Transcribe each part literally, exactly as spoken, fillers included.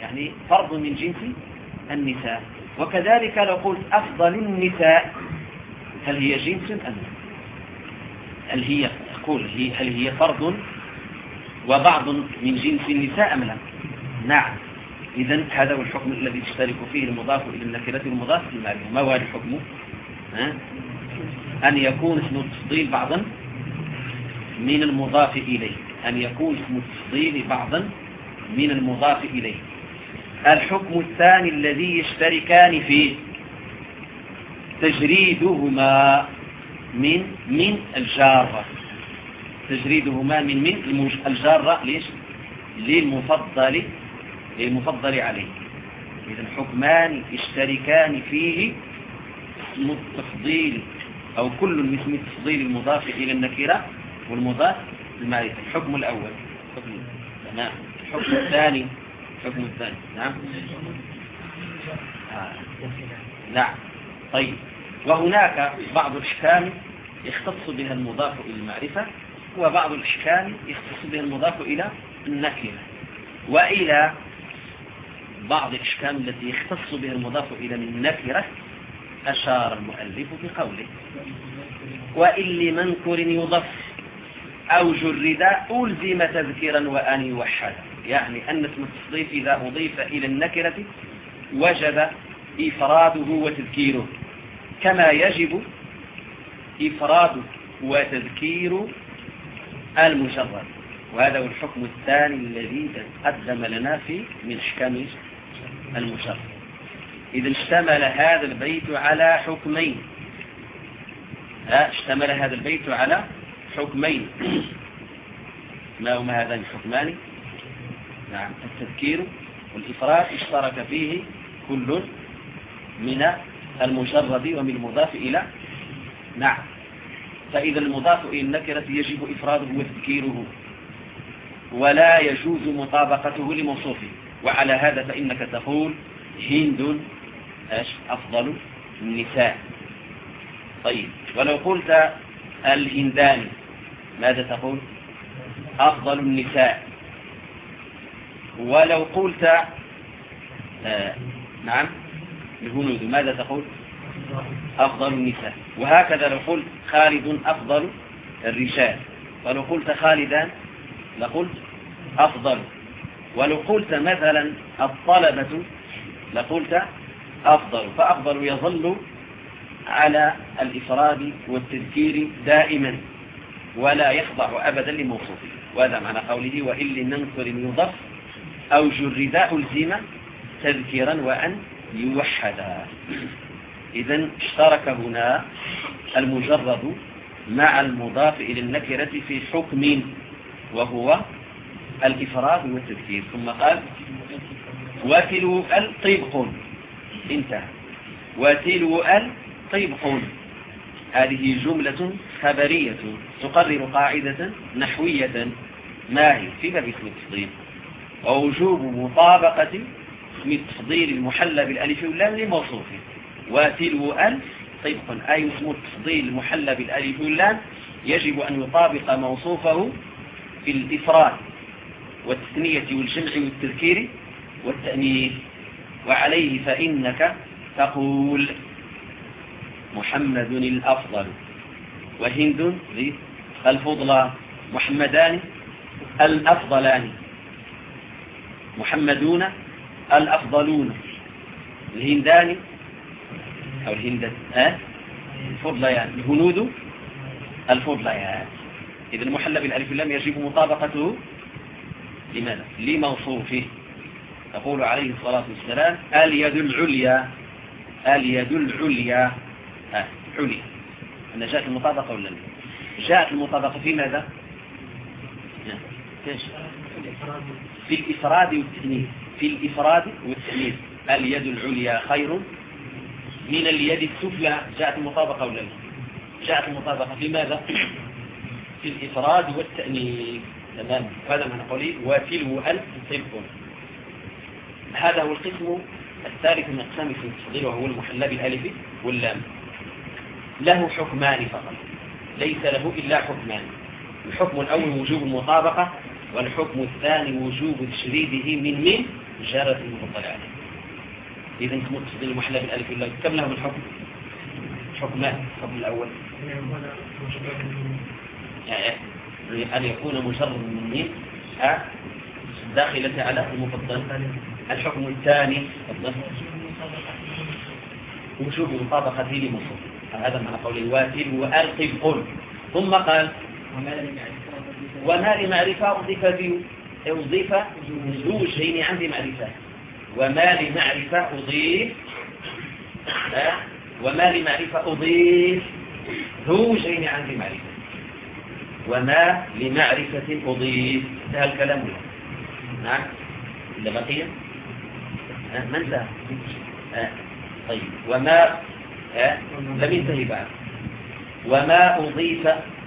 يعني فرد من جنس النساء. وكذلك لو قلت أفضل النساء، هل هي جنس أم لا؟ هل هي أقول هي هل هي فرد وبعض من جنس النساء أم لا؟ نعم. إذن هذا هو الحكم الذي تشترك فيه المضاف إلى النكرة المضاف للمعرفة. ما هو الحكم؟ ها؟ أن يكون اسم التفضيل بعضا من المضاف إليه، أن يكون اسم التفضيل بعضا من المضاف إليه. الحكم الثاني الذي يشتركان فيه تجريدهما من من الجارة، تجريدهما من من الجارة ليش؟ للمفضل للمفضل عليه. إذن حكمان يشتركان فيه اسم التفضيل أو كل من اسم التفضيل المضاف إلى النكرة والمضاف للمعرفة. الحكم الأول تمام. الحكم الثاني الحكم الثاني نعم آه. نعم. طيب، وهناك بعض الأحكام يختص بها المضاف إلى المعرفة، وبعض الأحكام يختص بها المضاف إلى النكرة. وإلى بعض الأحكام التي يختص بها المضاف إلى النكرة أشار المؤلف بقوله: وإن لمنكر يضف أو جرد ألزم تذكيرا وأن يوحد. يعني أن اسم التفضيل إذا أضيف إلى النكرة وجب إفراده وتذكيره، كما يجب إفراده وتذكير المجرد. وهذا هو الحكم الثاني الذي تقدم لنا في من أحكام المجرد. إذا اشتمل هذا البيت على حكمين، اشتمل هذا البيت على حكمين. ما هما هذان الحكمان؟ نعم، التذكير والإفراد اشترك فيه كل من المجرد ومن المضاف إلى. نعم. فإذا المضاف إلى النكرة يجب إفراده وتذكيره، ولا يجوز مطابقته لموصوفه. وعلى هذا فإنك تقول هند أفضل النساء. طيب، ولو قلت الهندان ماذا تقول؟ أفضل النساء. ولو قلت آه نعم الهنود ماذا تقول؟ أفضل النساء. وهكذا لو قلت خالد أفضل الرجال، ولو قلت خالدان لقلت أفضل. ولو قلت مثلا الطلبة لقلت أفضل. فأفضل يظل على الإفراد والتذكير دائما ولا يخضع أبدا لموصوفه. وهذا معنى قوله: وإن لمنكر يضف أو جرد ألزم تذكيرا وأن يوحدا. إذن اشترك هنا المجرد مع المضاف إلى النكرة في حكم، وهو الإفراد والتذكير. ثم قال: وتلو ال طبق. انتهى. وتلو ال طبق. هذه جملة خبرية تقرر قاعدة نحوية ما هي في باب اسم التفضيل: ووجوب مطابقة اسم التفضيل المحلى بالألف واللام لموصوفه. وتلو ال طبق، أي اسم التفضيل المحلى بالألف واللام يجب أن يطابق موصوفه في الإفراد والتثنية والجمع والتذكير والتأنيث. وعليه فإنك تقول محمد الأفضل، وهند الفضلى، محمدان الأفضلان، محمدون الأفضلون، الهندان أو الهندة آه؟ الفضليان، الهنود الفضليان. إذا المحلى بالألف واللام يجب مطابقته لماذا؟ لموصوفه. تقول عليه الصلاة والسلام: اليد العليا، اليد العليا آه. عليا. أن جاءت المطابقة ولا لا؟ جاءت المطابقة في ماذا؟ في الإفراد والتأنيث. في الإفراد والتأنيث. اليد العليا خير من اليد السفلى. جاءت المطابقة ولا لا؟ جاءت المطابقة في ماذا؟ في الإفراد والتأنيث. تمام. هذا ما نقول وتلو ألف طبق. هذا هو القسم الثالث من أقسام اسم التفضيل، وهو المحلى بالألف واللام. له حكمان فقط، ليس له إلا حكمان. الحكم الأول وجوب المطابقة، والحكم الثاني وجوب تشريده من من جارة المفضل عليه. إذا كنت تقصد المحلى بالألف واللام كم لهم الحكم؟ حكمان. الحكم الأول يعني أن يكون مجرد من ميم داخلة على المفضل. الحكم الثاني وجوب مطابقة لمصر، هذا معنى قوله واتل وألقب قل. ثم قال وما لمعرفة أضيف ذي أضيف ذو شيء عندي معرفة. وما لمعرفة أضيف وما لمعرفة أضيف ذو شيء عندي معرفة. وما لمعرفة أضيف انتهى الكلام له. نعم إلا بقية من انتهى؟ طيب وما آه. لم ينتهي بعد. وما أضيف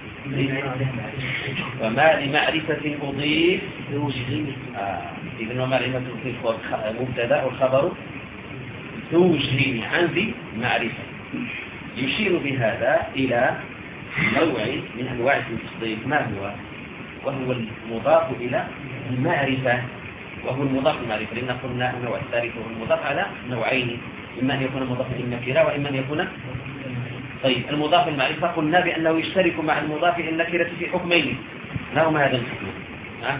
وما لمعرفة أضيف آه. إذن وما لمعرفة أضيف مبتدأ والخبر توجهين عندي معرفة. يشير بهذا إلى نوع من أنواع التفضيل. ما هو؟ وهو المضاف إلى المعرفة، وهو المضاف المعرفة، لأن قلنا النوع الثالث هو المضاف على نوعين، إما أن يكون مضاف إلى النكرة وإما أن يكون. طيب المضاف المعرفة قلنا بأنه يشترك مع المضاف إلى النكرة في حكمين. ما هما هذا الحكم؟ ها؟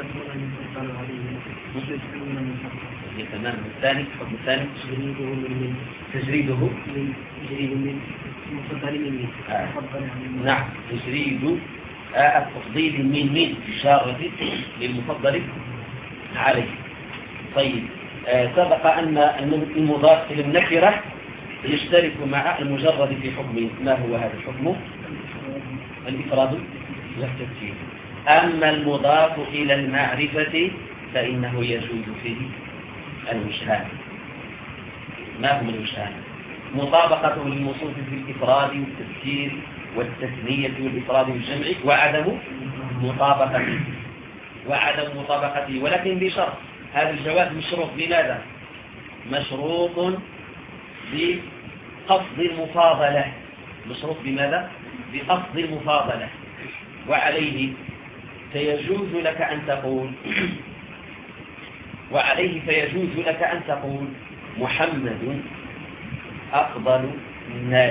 تمام. الثاني الحكم الثاني تجريده من تجريد من مفضل من آه. نعم تجريد آه التفضيل من من إشارة للمفضل عليه. طيب آه سبق أن المضاف إلى النكرة يشترك مع المجرد في حكم. ما هو هذا الحكم؟ الإفراد والتكثير. أما المضاف إلى المعرفة فإنه يجوز فيه الوجهان. ما هم الوجهان؟ مطابقته للموصوف في الإفراد والتذكير والتثنية والإفراد والجمع، وعدم مطابقته وعدم مطابقته ولكن بشرط. هذا الجواز مشروط بماذا؟ مشروط بقصد المفاضلة. مشروط بماذا؟ بقصد المفاضلة. وعليه فيجوز لك أن تقول وعليه فيجوز لك أن تقول محمد أفضل الناس،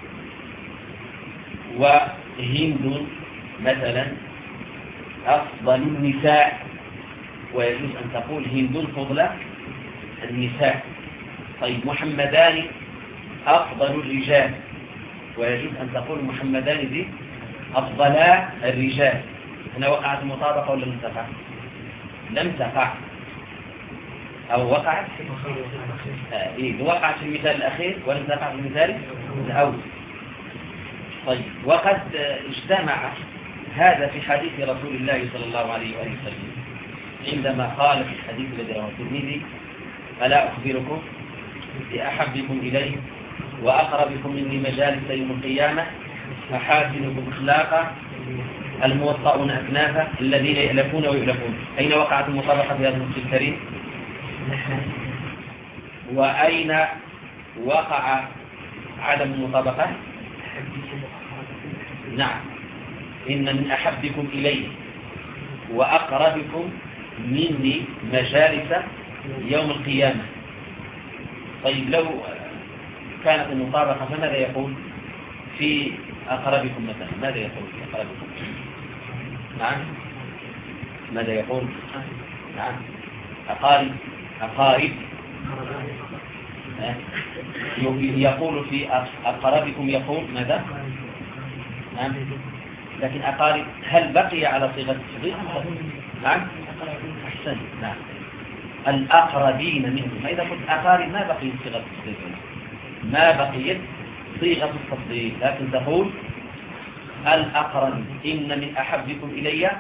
وهند مثلا أفضل النساء، ويجوز أن تقول هند فضل النساء. طيب محمدان أفضل الرجال، ويجوز أن تقول محمدان ذي أفضلا الرجال. هنا وقعت المطابقة ولا لم تقع؟ لم تقع أو وقعت آه إيه وقعت في المثال الأخير ولم تقع في المثال الأول. طيب وقد اجتمع هذا في حديث رسول الله صلى الله عليه وآله وسلم عندما قال في الحديث الذي رواه الترمذي ألا أخبركم بأحبكم إليه وأقربكم مني مجالس يوم القيامة أحاسنكم أخلاقا الموطؤون أكنافا الذين يألفون ويؤلفون. أين وقعت المطابقة في هذا النص الكريم؟ وأين وقع عدم المطابقة؟ نعم إن من أحبكم إليه وأقربكم مني مجالس يوم القيامة. طيب لو كانت المطابقة فماذا يقول في أقربكم مثلا؟ ماذا يقول في أقربكم؟ نعم ماذا يقول؟ نعم أقارب أقارب يقول في أقربكم يقول ماذا؟ نعم لكن أقارب هل بقي على صيغة التفضيل؟ نعم أحسن. نعم الأقربين منهم. إذا قلت أقارب ما بقيت صيغة التفضيل، ما بقيت صيغة التفضيل، لكن تقول الأقرب إن من أحبكم إلي.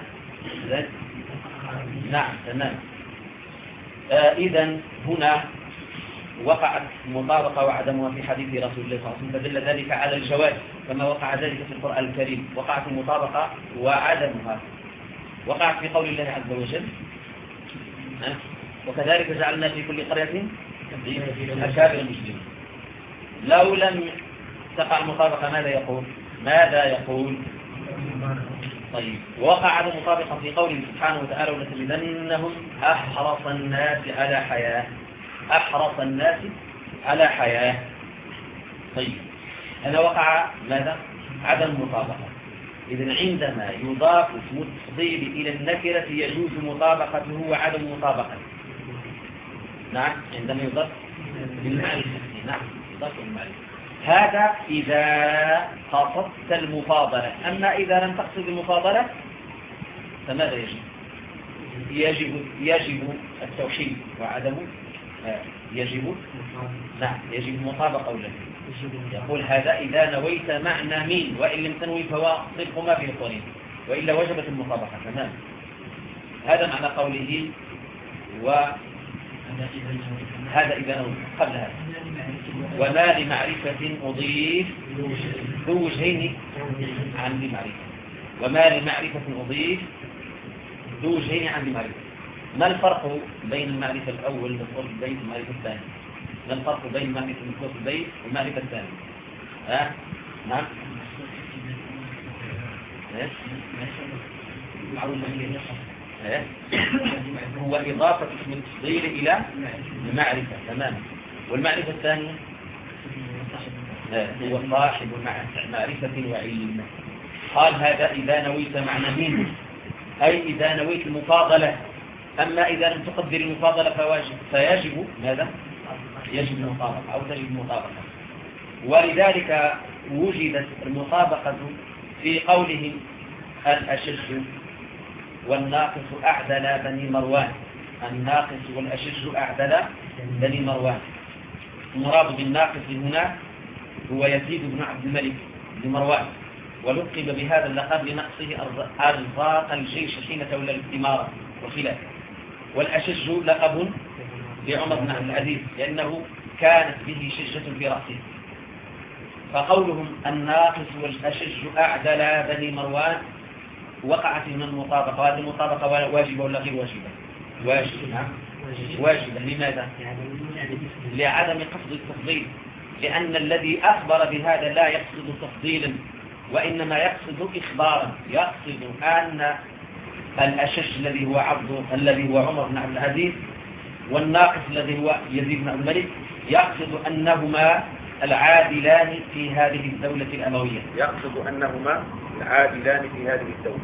نعم تمام. آه إذن هنا وقعت مطابقة وعدمها في حديث رسول الله صلى الله عليه وسلم، فدل ذلك على الجواز كما وقع ذلك في القرآن الكريم. وقعت المطابقة وعدمها وقعت في قول الله عز وجل أه؟ وكذلك جعلنا في كل قرية أكابر المسلمين. لو لم تقع المطابقة ماذا يقول؟ ماذا يقول؟ طيب، وقع عدم مطابقة في قوله سبحانه وتعالى ولتجدنهم أحرص الناس على حياة. أحرص الناس على حياة. طيب، هذا وقع ماذا؟ عدم مطابقة. إذن عندما يضاف اسم التفضيل إلى النكرة يجوز مطابقته وعدم مطابقته. نعم، عندما يضاف للمعرفة. نعم، يضاف للمعرفة. هذا إذا قصدت المفاضلة. أما إذا لم تقصد المفاضلة فماذا يجب؟ يجب يجب التوحيد وعدم يجب نعم يجب المطابقة أو لا. يقول هذا إذا نويت معنى مين، وإن لم تنوي فهو صدق ما في القرين، وإلا وجبت المطابقة. تمام. هذا معنى قوله وهذا إذا نويت قبل هذا. وما لمعرفة أضيف ذو وجهين عن لمعرفة. وما لمعرفة أضيف ذو وجهين عن لمعرفة. ما الفرق بين المعرفة الأول والمفعول البيت والمعرفة الثانية؟ ما الفرق بين معرفة المفعول البيت والمعرفة الثانية؟ ها؟ نعم. إيه؟ هو إضافة اسم التفضيل إلى المعرفة. تمام. والمعرفة الثانية هو صاحب معرفة وعلم. قال هذا إذا نويت معنى منه، أي إذا نويت المفاضلة. أما إذا لم تقدر المفاضلة فواجب فيجب ماذا؟ يجب المطابقة أو تجب المطابقة. ولذلك وجدت المطابقة في قولهم الأشج والناقص أعدل بني مروان. الناقص والأشج أعدل بني مروان. المراد بالناقص هنا هو يزيد بن عبد الملك بن مروان، ولقب بهذا اللقب لنقصه أرزاق الجيش حين تولى الإمارة والخلافة. والأشج لقب لعمر بن عبد العزيز لأنه كانت به شجة في رأسه. فقولهم الناقص والأشج أعدل بني مروان وقعت من المطابقة. وهذه المطابقة واجبة ولا غير واجبة؟ واجبة. نعم واجبة. لماذا؟ لعدم قصد التفضيل، لأن الذي أخبر بهذا لا يقصد تفضيلا وإنما يقصد إخبارا. يقصد أن الأشج الذي هو عبد الذي هو عمر بن عبد العزيز والناقص الذي هو يزيد بن عبد الملك يقصد أنهما العادلان في هذه الدولة الأموية. يقصد أنهما العادلان في هذه الدولة.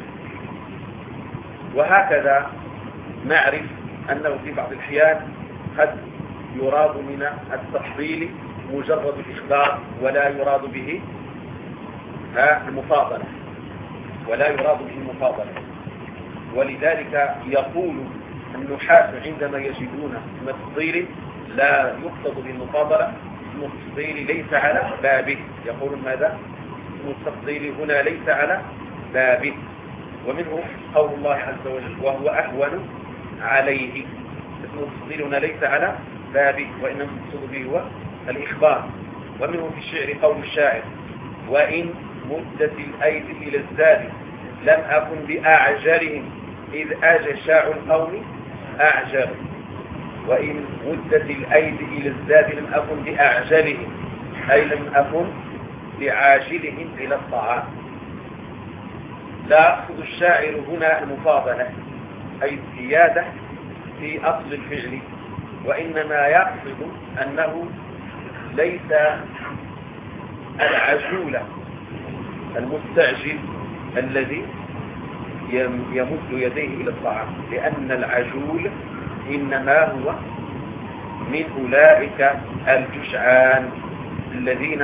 وهكذا نعرف أنه في بعض الأحيان قد يراد من التفضيل مجرد الإخبار ولا يراد به المفاضلة ولا يراد به المفاضلة. ولذلك يقول النحاة عندما يجدون اسم التفضيل لا يقصد بالمفاضلة، اسم التفضيل ليس على بابه. يقول ماذا؟ اسم التفضيل هنا ليس على بابه. ومنه قول الله عز وجل وهو أهون عليه. اسم التفضيل هنا ليس على بابه وإنما المقصود به هو الإخبار. ومنه في الشعر قول الشاعر وإن مدت الأيدي إلى الزاد لم أكن بأعجلهم إذ أجشاع القوم أعجل. وإن مدت الأيدي إلى الزاد لم أكن بأعجلهم أي لم أكن بعاجلهم إلى الطعام. لا يقصد الشاعر هنا المفاضلة أي الزيادة في أصل الفعل، وإنما يقصد أنه ليس العجول المستعجل الذي يمد يديه إلى الطعام، لأن العجول إنما هو من أولئك الجشعان الذين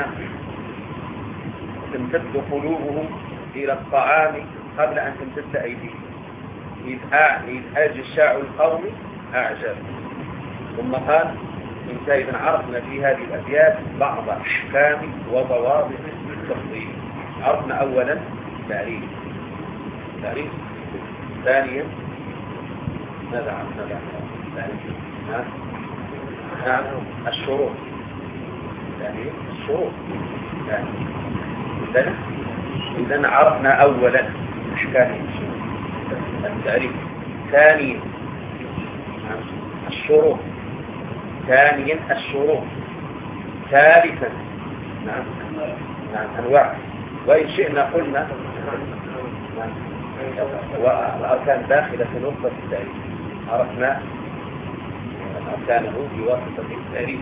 تمتد قلوبهم إلى الطعام قبل أن تمتد أيديهم. إذ أجشاع القوم أعجب. ثم قال إذا عرفنا في هذه الأبيات بعض أحكام وضوابط التفضيل. عرفنا أولا تعريف تعريف ثانيا ماذا عرفنا بعد تعريف؟ نعم الشروط. تعريف الشروط. إذن إذن عرفنا أولا أحكام التعريف. ثانيا الشروط. ثانيا الشروط. ثالثا نعم نعم أنواع. وإن شئنا قلنا نعم والأركان داخلة في نقطة التعريف، عرفنا أركانه بواسطة التعريف.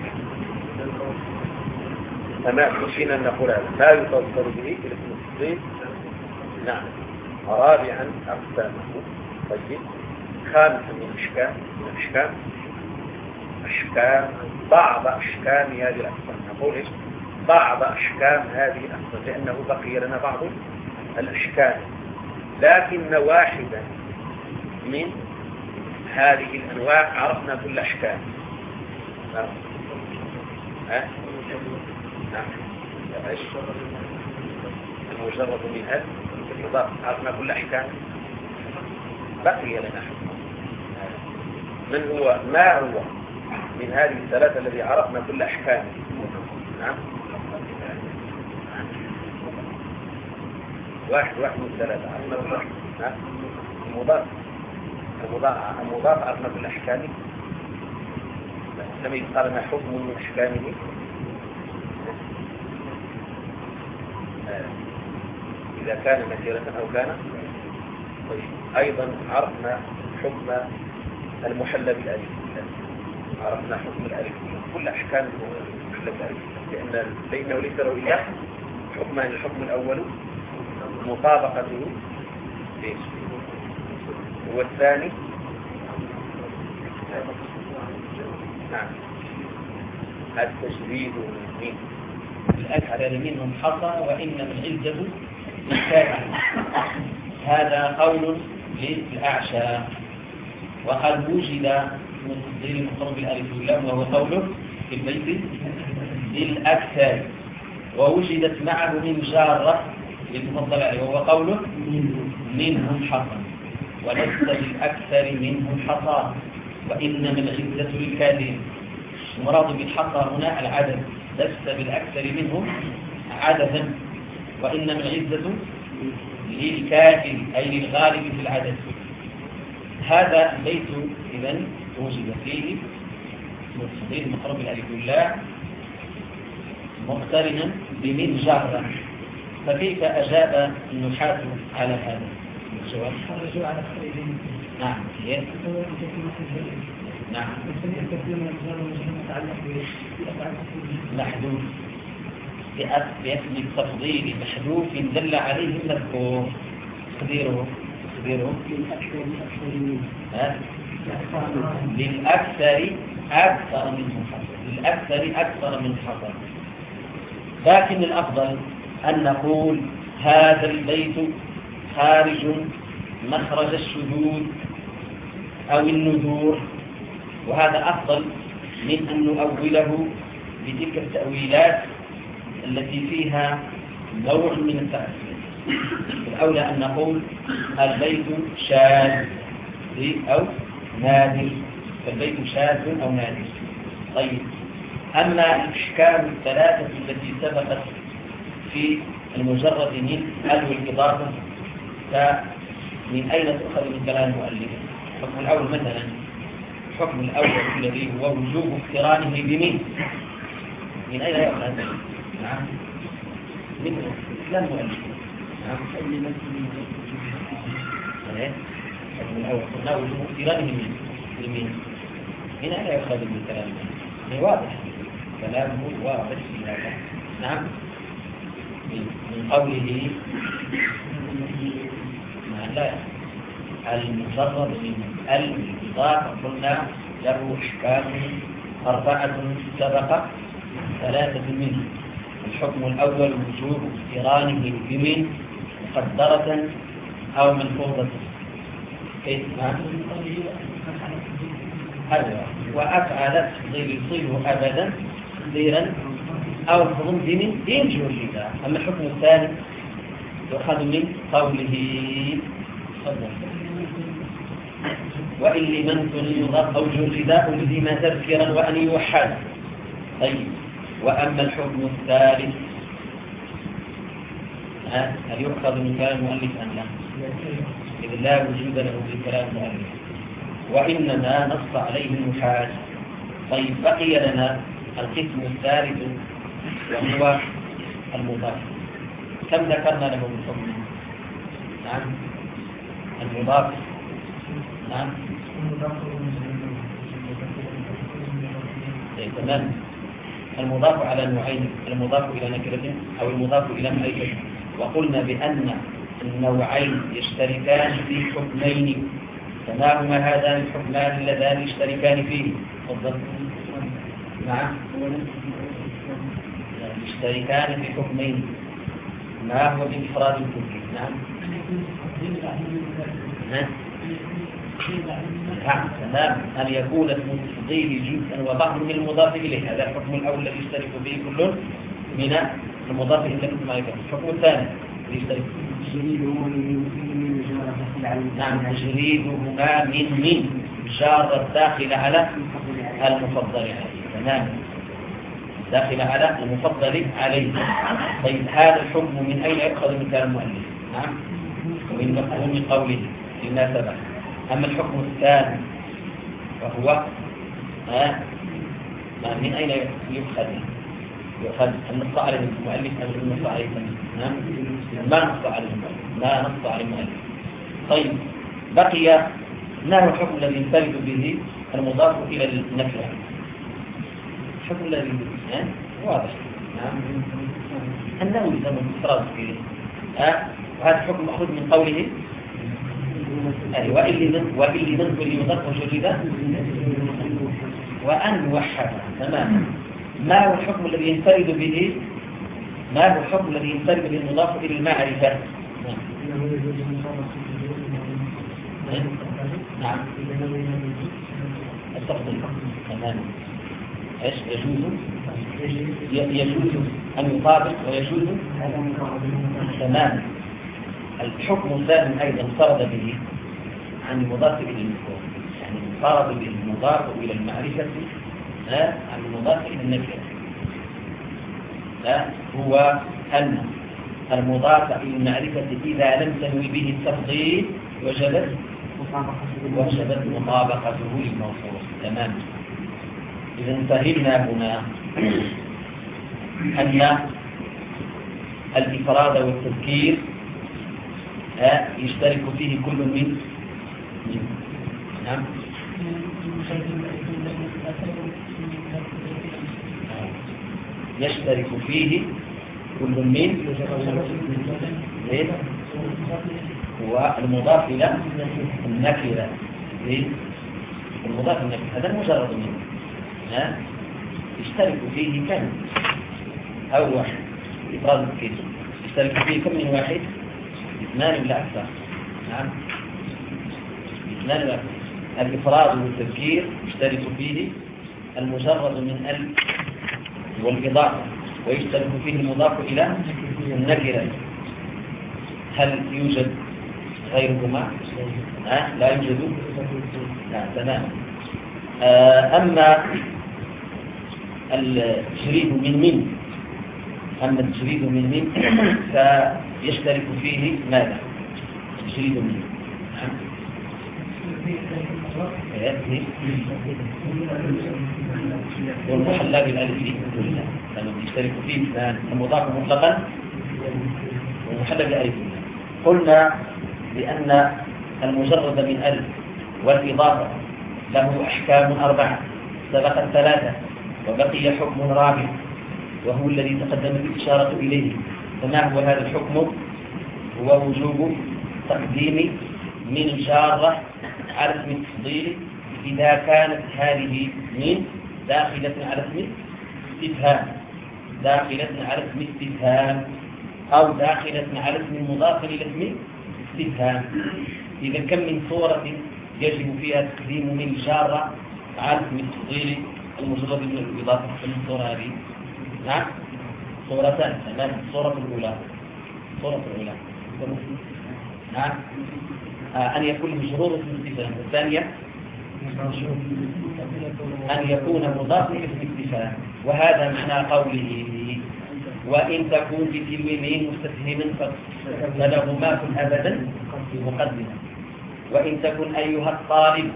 تمام، مشينا أن نقول هذا ما يتوصل به الاسم التفضيل. نعم. رابعا أقسامه. طيب، خامسا من أشكال من أشكال أشكال بعض أشكال هذه الأقسام. نقول إيش؟ بعض أشكال هذه الأقسام، لأنه بقي لنا بعض الأشكال، لكن واحدا من هذه الأنواع عرفنا كل أشكال. نعم. ها؟ نعم. إيش؟ المجرد من هذا الإضافة عرفنا كل أحكام، بقي لنا حكم. من هو ما هو من هذه الثلاثة الذي عرفنا كل أحكام؟ نعم. واحد واحد من ثلاثة عرفنا كل أحكام. نعم. المضاف المضاف المضاف عرفنا كل أحكامه، لم يقال لنا حكم من أحكامه. إذا كان نكرة أو كان. طيب، أيضا عرفنا حكم المحلى بالألف، عرفنا حكم الألف، كل أحكام المحلى بالألف، لأن لأنه ليس له إلا حكمان. الحكم الأول مطابقته ليش، والثاني نعم التشديد من الأكثر منهم حصى وإن العزة بالكافر. هذا قول للأعشى. وقد وجد من تفضيل المقرب بالألف واللام وهو قوله في البيت للأكثر، ووجدت معه من جارة للمفضل عليه وهو قوله منهم حصى، ولست بالأكثر منهم حصى وإنما العزة للكافر. المراد بالحصى هنا العدد، لست بالأكثر منهم عددا وإنما العزة للكافر أي للغالب في العدد. هذا البيت إذن وجد فيه تفضيل المقرب بالألف واللام مقترنا بمن جارة. فكيف أجاب النحاة على هذا الجواب؟ خرجوا على خريجين. نعم. نعم. محذوف باسم التفضيل محذوف دل عليه المذكور. تقديره تقديره للأكثر أكثر من حصر، للأكثر أكثر من حصر. لكن الأفضل أن نقول هذا البيت خارج مخرج الشذوذ أو النذور، وهذا أفضل من أن نؤوله بتلك التأويلات التي فيها نوع من التأثير. الأولى أن نقول البيت شاذ أو نادر، فالبيت شاذ أو نادر. طيب، أما الأشكال الثلاثة التي سبقت في المجرد من ألو الإضافة، فمن أين تؤخذ من كلام المؤلف؟ الحكم الأول مثلا، الحكم الأول الذي هو وجوب اقترانه بمن، من أين يؤخذ؟ نعم، من كلام المؤلف. نعم، الحكم الأول قلنا وجوب اقترانه بمن، من أين يؤخذ من كلام المؤلف؟ واضح كلامه واضح في هذا. نعم، من قوله لا المجرد من الإضافة قلنا له أحكام أربعة سبق ثلاثة منها. الحكم الأول وجوب اقترانه بمن مقدرة أو منفوضة. كيف؟ هذا وأفعل تفضيل يصيبه أبدا تقديرا أو الفضل بمن ينجو الجزاء. أما الحكم الثاني يؤخذ من قوله وإن لمن يضاف أو جزاء لزم تذكرا وأن يوحد. طيب، وأما الحكم الثالث هل يؤخذ من كلام المؤلف أم لا؟ إذ لا وجود له في كلام المؤلف، وإنما نص عليه المحاج. طيب، بقي لنا القسم الثالث وهو المضاف. كم ذكرنا له من حكم؟ نعم، المضاف. نعم تمام. المضاف على نوعين، المضاف إلى نكرة أو المضاف إلى معرفة. وقلنا بأن النوعين يشتركان في حكمين، فما هما هذان الحكمان اللذان يشتركان فيه؟ تفضل. نعم يشتركان في حكمين، ما هو بإفراد الكفر؟ نعم نعم تمام. أن يكون اسم التفضيل جزءا وبعض من المضاف إليه، هذا الحكم الأول الذي يشترك فيه كل من المضاف إليه. الحكم الثاني يشترك نعم تجريدهما من من جار الداخل على المفضل عليه. تمام داخل على المفضل عليه. طيب هذا الحكم من أين يأخذ من كلام المؤلف؟ نعم من مفهوم قوله لما سبق. أما الحكم الثاني وهو آه من أين يؤخذ؟ يؤخذ النص عليه المؤلف أو النص عليه نعم ما نص عليه المؤلف ما نص عليه المؤلف. طيب بقي ما هو الحكم الذي ينفرد به المضاف إلى النكرة؟ الحكم الذي آه واضح. نعم أنه يسمى الإفراد فيه. آه وهذا الحكم مأخوذ من قوله وإلي من وإلي من كل يضاف وجديدا وأن وحد. تماما. ما هو الحكم الذي ينفرد به ما هو الحكم الذي ينفرد به المضاف إلى المعرفة؟ نعم التفضيل. تماما. ايش يجوز يجوز أن يطابق ويجوز. تماما. الحكم الثاني أيضا فرض به عن المضاف إلى المذكور، يعني فرض به المضاف إلى المعرفة لا عن المضاف إلى النكرة. لا هو أن المضاف إلى المعرفة إذا لم تنوي به التفضيل وجبت وجبت مطابقته للموصوف. تمام. إذا فهمنا هنا أن الإفراد والتذكير يشترك فيه كل من نعم يشترك فيه كل من والمضاف إلى النكرة. المضاف النكرة هذا مجرد منه ها يشترك فيه كم أو واحد. إفراد الكيس يشترك فيه كم من واحد؟ اثنان لا أكثر. نعم اثنان لا أكثر. الإفراد والتذكير يشترك فيه المجرد من ال والإضافة، ويشترك فيه المضاف إلى النكرة. هل يوجد غيرهما؟ أه؟ لا يوجد. لا تمام. أما التجريد من من أما التجريد من من فيشترك فيه ماذا؟ التجريد من والمحلى بالالف كلها. تمام. يشترك فيه المضاف مطلقا والمحلى بالالف. قلنا بأن المجرد من الف والإضافة له أحكام أربعة سبقت ثلاثة وبقي حكم رابع وهو الذي تقدمت الإشارة إليه. فما هو هذا الحكم؟ هو وجوب تقديم من جارة على اسم التفضيل إذا كانت هذه من داخلة على اسم استفهام داخلة على اسم استفهام أو داخلة على اسم مضاف إلى اسم استفهام. إذا كم من صورة يجب فيها تقديم من جارة على اسم التفضيل المجرد من الإضافة في الصورة هذه؟ نعم صورتان. تمام. الصورة الأولى الصورة الأولى نعم آه أن يكون مجرور اسم استفهام. الثانية أن يكون مضاف إلى اسم استفهام. وهذا معنى قوله وإن تكون بتلوين مستفهم فلهما كن أبدا مقدمة. وإن تكن أيها الطالب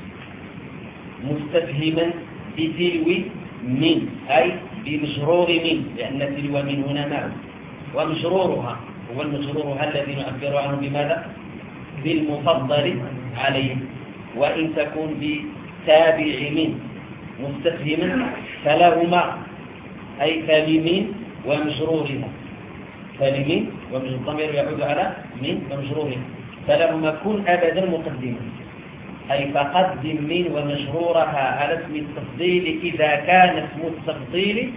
مستفهما بتلو من أي بمجرور من، لأن تلو من هنا معه ومجرورها هو المجرورها الذي نعبر عنه بماذا؟ بالمفضل عليه. وإن تكون بتابع من مستفهم فلهما أي كلم ومجرورها، كلم ومجرور الضمير يعود على من ومجرورها، فلهما كن أبدا مقدما، أي فقدم من ومجرورها على اسم التفضيل إذا كان اسم التفضيل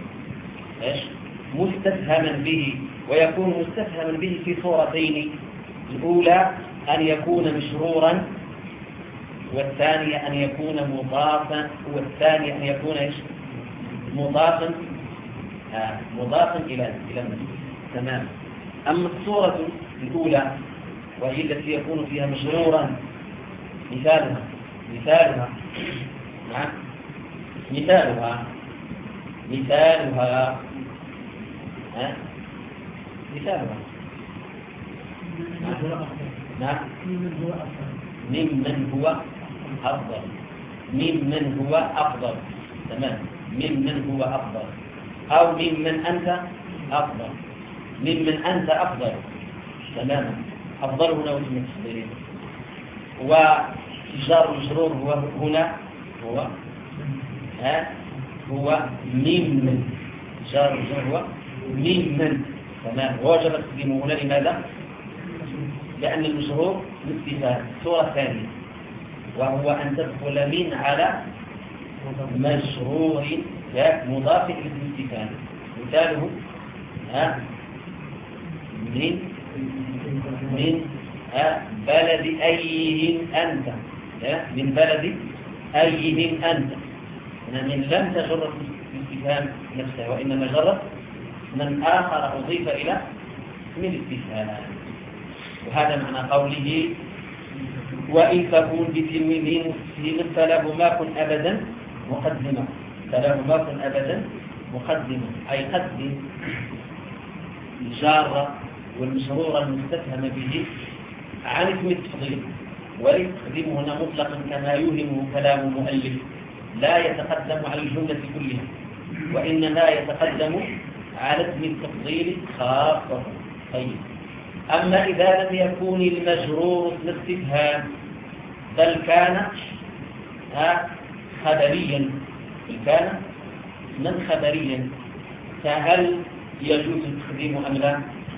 مستفهما به. ويكون مستفهما به في صورتين: الأولى أن يكون مجرورا، والثانية أن يكون مضافا، والثانية أن يكون مضافا آه مضافا إلى إلى النفس. تمام. أما الصورة الأولى وهي التي يكون فيها مجرورا، مثالها مثالها نعم مثالها مثالها ها مثالها نعم ممن هو أفضل، ممن هو أفضل. تمام. ممن هو أفضل، أو ممن أنت أفضل، ممن أنت أفضل. تماما. أفضل هنا واسم التفضيل. وجار الجرور هو هنا هو ها هو ممن، جار الجرور هو ممن. تمام. وجب تقديمه هنا. لماذا؟ لأن المجرور باستفهام. الصورة الثانية وهو أن تدخل من على مجرور مضاف إلى الاستفهام. مثاله ها من من ها بلد أيهم أنت، من بلد أيهم أنت. من لم تجرد الاستفهام نفسه، وإنما جرد من آخر أضيف إلى اسم الاستفهام. وهذا معنى قوله: وإن تكون بتلميذ مسلم فله ما كن أبدا مقدمة، فله ما كن أبدا مقدمة، أي قدم الجار والمجرور المستفهم به عن اسم التفضيل. وليس تقديمه هنا مطلقا كما يوهمه كلام المؤلف، لا يتقدم على الجملة كلها، وإنما يتقدم على اسم التفضيل خاصة. طيب. أما إذا لم يكن المجرور اسم استفهام بل كان خبريا، بل كان من خبريا، فهل يجوز التقديم أم لا؟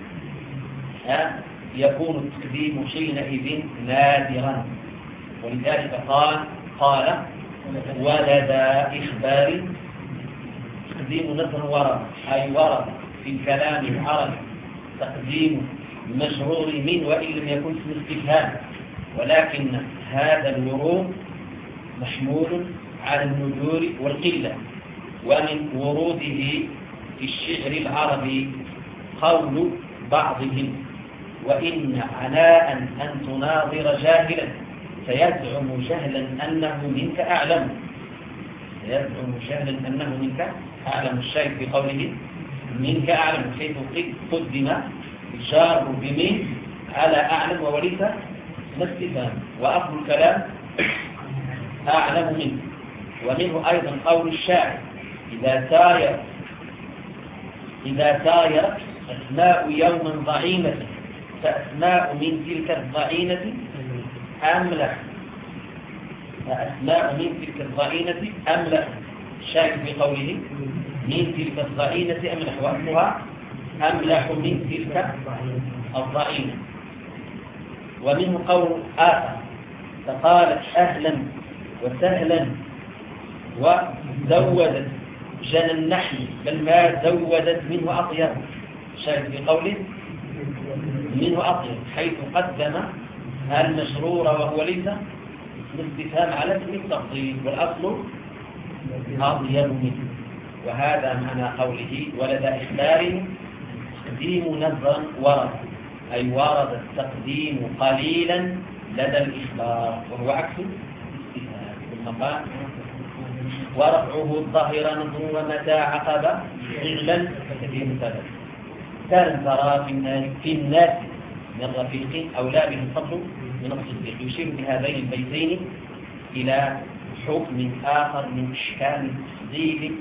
يكون التقديم حينئذ نادرا. ولذلك قال قال ولد إخبار تقديم نذر ورد، أي ورد في الكلام العربي تقديم مجرور من وإن لم يكن اسم استفهام، ولكن هذا الورود محمول على النذور والقلة. ومن وروده في الشعر العربي قول بعضهم: وإن عناء أن تناظر جاهلا فيزعم جهلا أنه منك أعلم، يزعم جهلا أنه منك أعلم. الشاهد في قوله منك أعلم، حيث قدم الجار بمن على أعلم ووليس استفهام، وأصل الكلام أعلم منه. ومنه أيضا قول الشاعر: إذا ساير إذا سايرت أسماء يوما ضعينة فأسماء من تلك الضعينة أملح، فأسماء من تلك الضعينة أملح. الشاهد في قوله من تلك الضعينة أملح، وأصلها أملح من تلك الضعينة. ومنه قول آخر: فقالت أهلا وسهلا وزودت جنى النحل بل ما زودت منه أطيب. شاهد في قوله منه أطيب، حيث قدم المجرور وهو ليس الاستفهام على اسم التفضيل، والأصل أطيب منه. وهذا معنى قوله ولدى إخبار تقديم نذرا ورد، أي ورد التقديم قليلا لدى الإخبار، وهو عكس الاستفهام. ثم قال: ورفعه الظاهر نظر ومتى عقب فعلا فكثير سبب. كان ترى في الناس من رفيق أولى به الفضل من الصديق. يشير بهذين البيتين إلى حكم آخر من إشكال التفضيل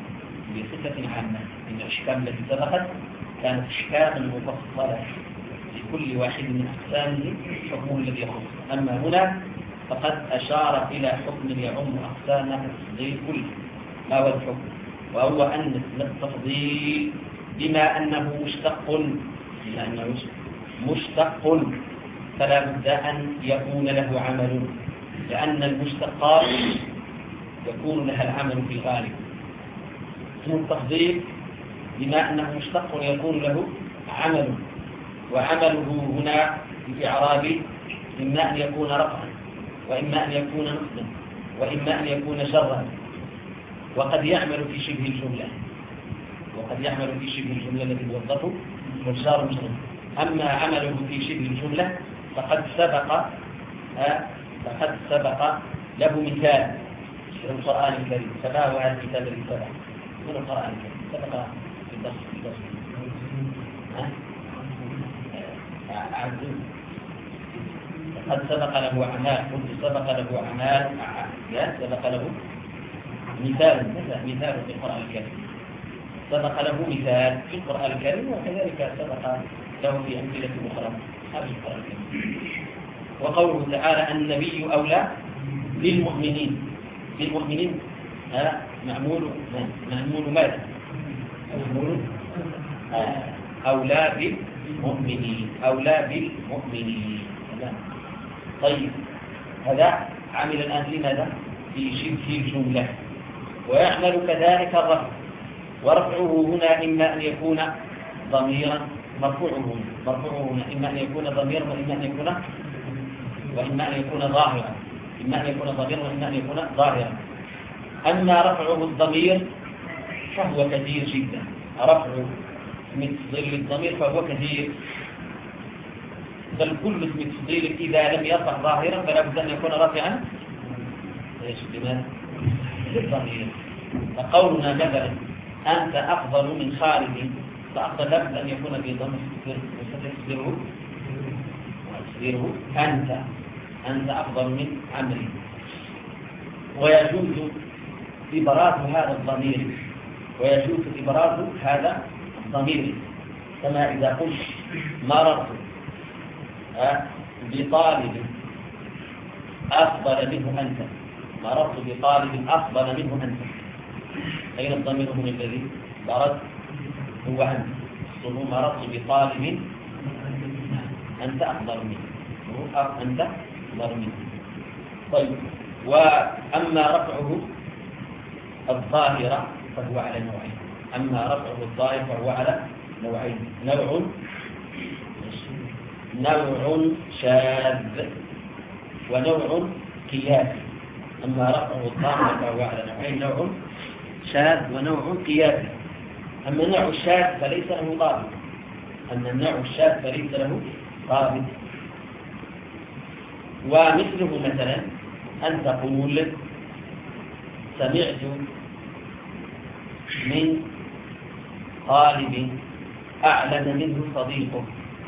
بصفة عامة. إن الأشكال التي سبقت كانت أشكالا مفصلة لكل واحد من أقسامه حكمه الذي يخص. أما هنا فقد أشار إلى حكم يعم أقسام التفضيل كله. ما هو الحكم؟ وهو أن التفضيل بما أنه مشتق بما أنه مشتق فلا بد أن يكون له عمل، لأن المشتقات يكون لها العمل في الغالب. اسم التفضيل بما أنه مشتق يكون له عمل، وعمله هنا في الإعراب إما أن يكون رفعا وإما أن يكون نصبا وإما أن يكون جرا، وقد يعمل في شبه الجملة وقد يعمل في شبه الجملة التي توظفه والجار مجرد. أما عمله في شبه الجملة فقد سبق آه فقد سبق له مثال في القرآن الكريم. سبق وهذا الكتاب الذي سبق من القرآن الكريم سبق في الدرس في الدرس قد سبق له أعمال. قلت سبق له أعمال لا سبق له مثال مثال في القرآن الكريم. سبق له مثال في القرآن الكريم، وكذلك سبق له في أمثلة أخرى في القرآن الكريم. وقوله تعالى النبي أولى بالمؤمنين. بالمؤمنين هذا معمول معمول ماذا؟ معمول أولى بالمؤمنين أولى بالمؤمنين. طيب هذا عمل الآن في ماذا؟ في شبه الجملة. ويعمل كذلك الرفع، ورفعه هنا إما أن يكون ضميرا مرفوعه مرفوعه هنا إما أن يكون ضميرا وإما أن يكون وإما أن يكون ظاهرا إما أن يكون ضميرا وإما أن يكون ظاهرا. أما رفعه الضمير فهو كثير جدا. رفع اسم تفضيل الضمير فهو كثير، بل كل اسم تفضيل إذا لم يرفع ظاهرا فلا بد أن يكون رافعا ايش بماذا؟ بالضمير. فقولنا مثلا أنت أفضل من خالد، فأفضل لابد أن يكون بضمير وستكسره وتكسره أنت أنت أفضل من عمري. ويجوز إبراز هذا الضمير ويجوز إبراز هذا الضمير كما إذا قلت مررت بطالب أفضل منه أنت. مررت بطالب أفضل منه أنت. أين الضمير هنا الذي برد؟ هو أنت. مررت بطالب أنت أفضل منه أنت أفضل منه. طيب وأما رفعه الظاهرة فهو على نوعين. أما رفعه الظاهر فهو على نوعين. نوع نوع شاذ ونوع قياسي. أما رفعه الظاهر فهو على نوعين، نوع شاذ ونوع قياسي. أما النوع الشاذ فليس له ضابط أما النوع الشاذ فليس له ضابط. ومثله مثلا أن تقول سمعت من طالب أعلم منه صديقه.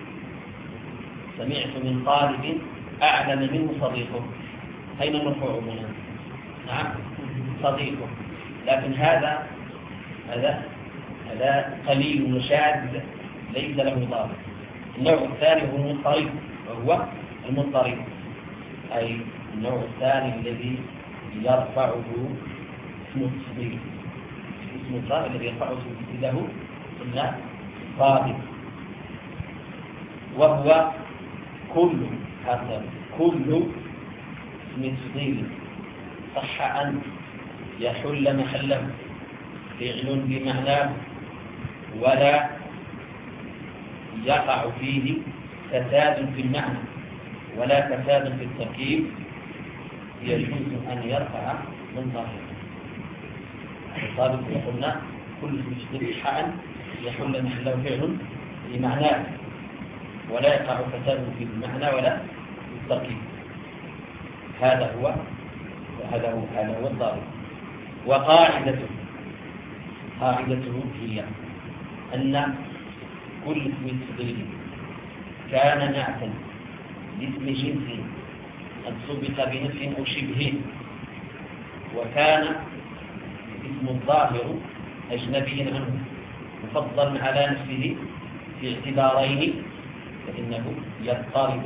سمعت من طالب أعلم منه صديقه. أين المرفوع هنا؟ نعم صديقه. لكن هذا هذا هذا قليل وشاذ ليس له ضابط. النوع الثاني هو المضطرب، وهو المضطرب أي النوع الثاني الذي يرفعه اسم التفضيل. اسم الضابط الذي يرفعه له إلا ضابط، وهو كل هذا كل اسم تفضيل صح أن يحل محله فعل بمعناه ولا يقع فيه فساد في المعنى ولا فساد في التركيب، يجوز أن يرفع من ظاهره. الضابط يقولنا كل اسم تفضيل صح أن يحل محله فعل بمعناه ولا يقع فساد في المعنى ولا في التركيب. هذا هو هذا هو هذا هو الضابط. وقاعدته قاعدته هي أن كل اسم تفضيل كان نعتا لاسم جنس قد سبق بنفس أو شبه، وكان اسم الظاهر أجنبيا عنه مفضلا على نفسه في اعتبارين فإنه يضطرب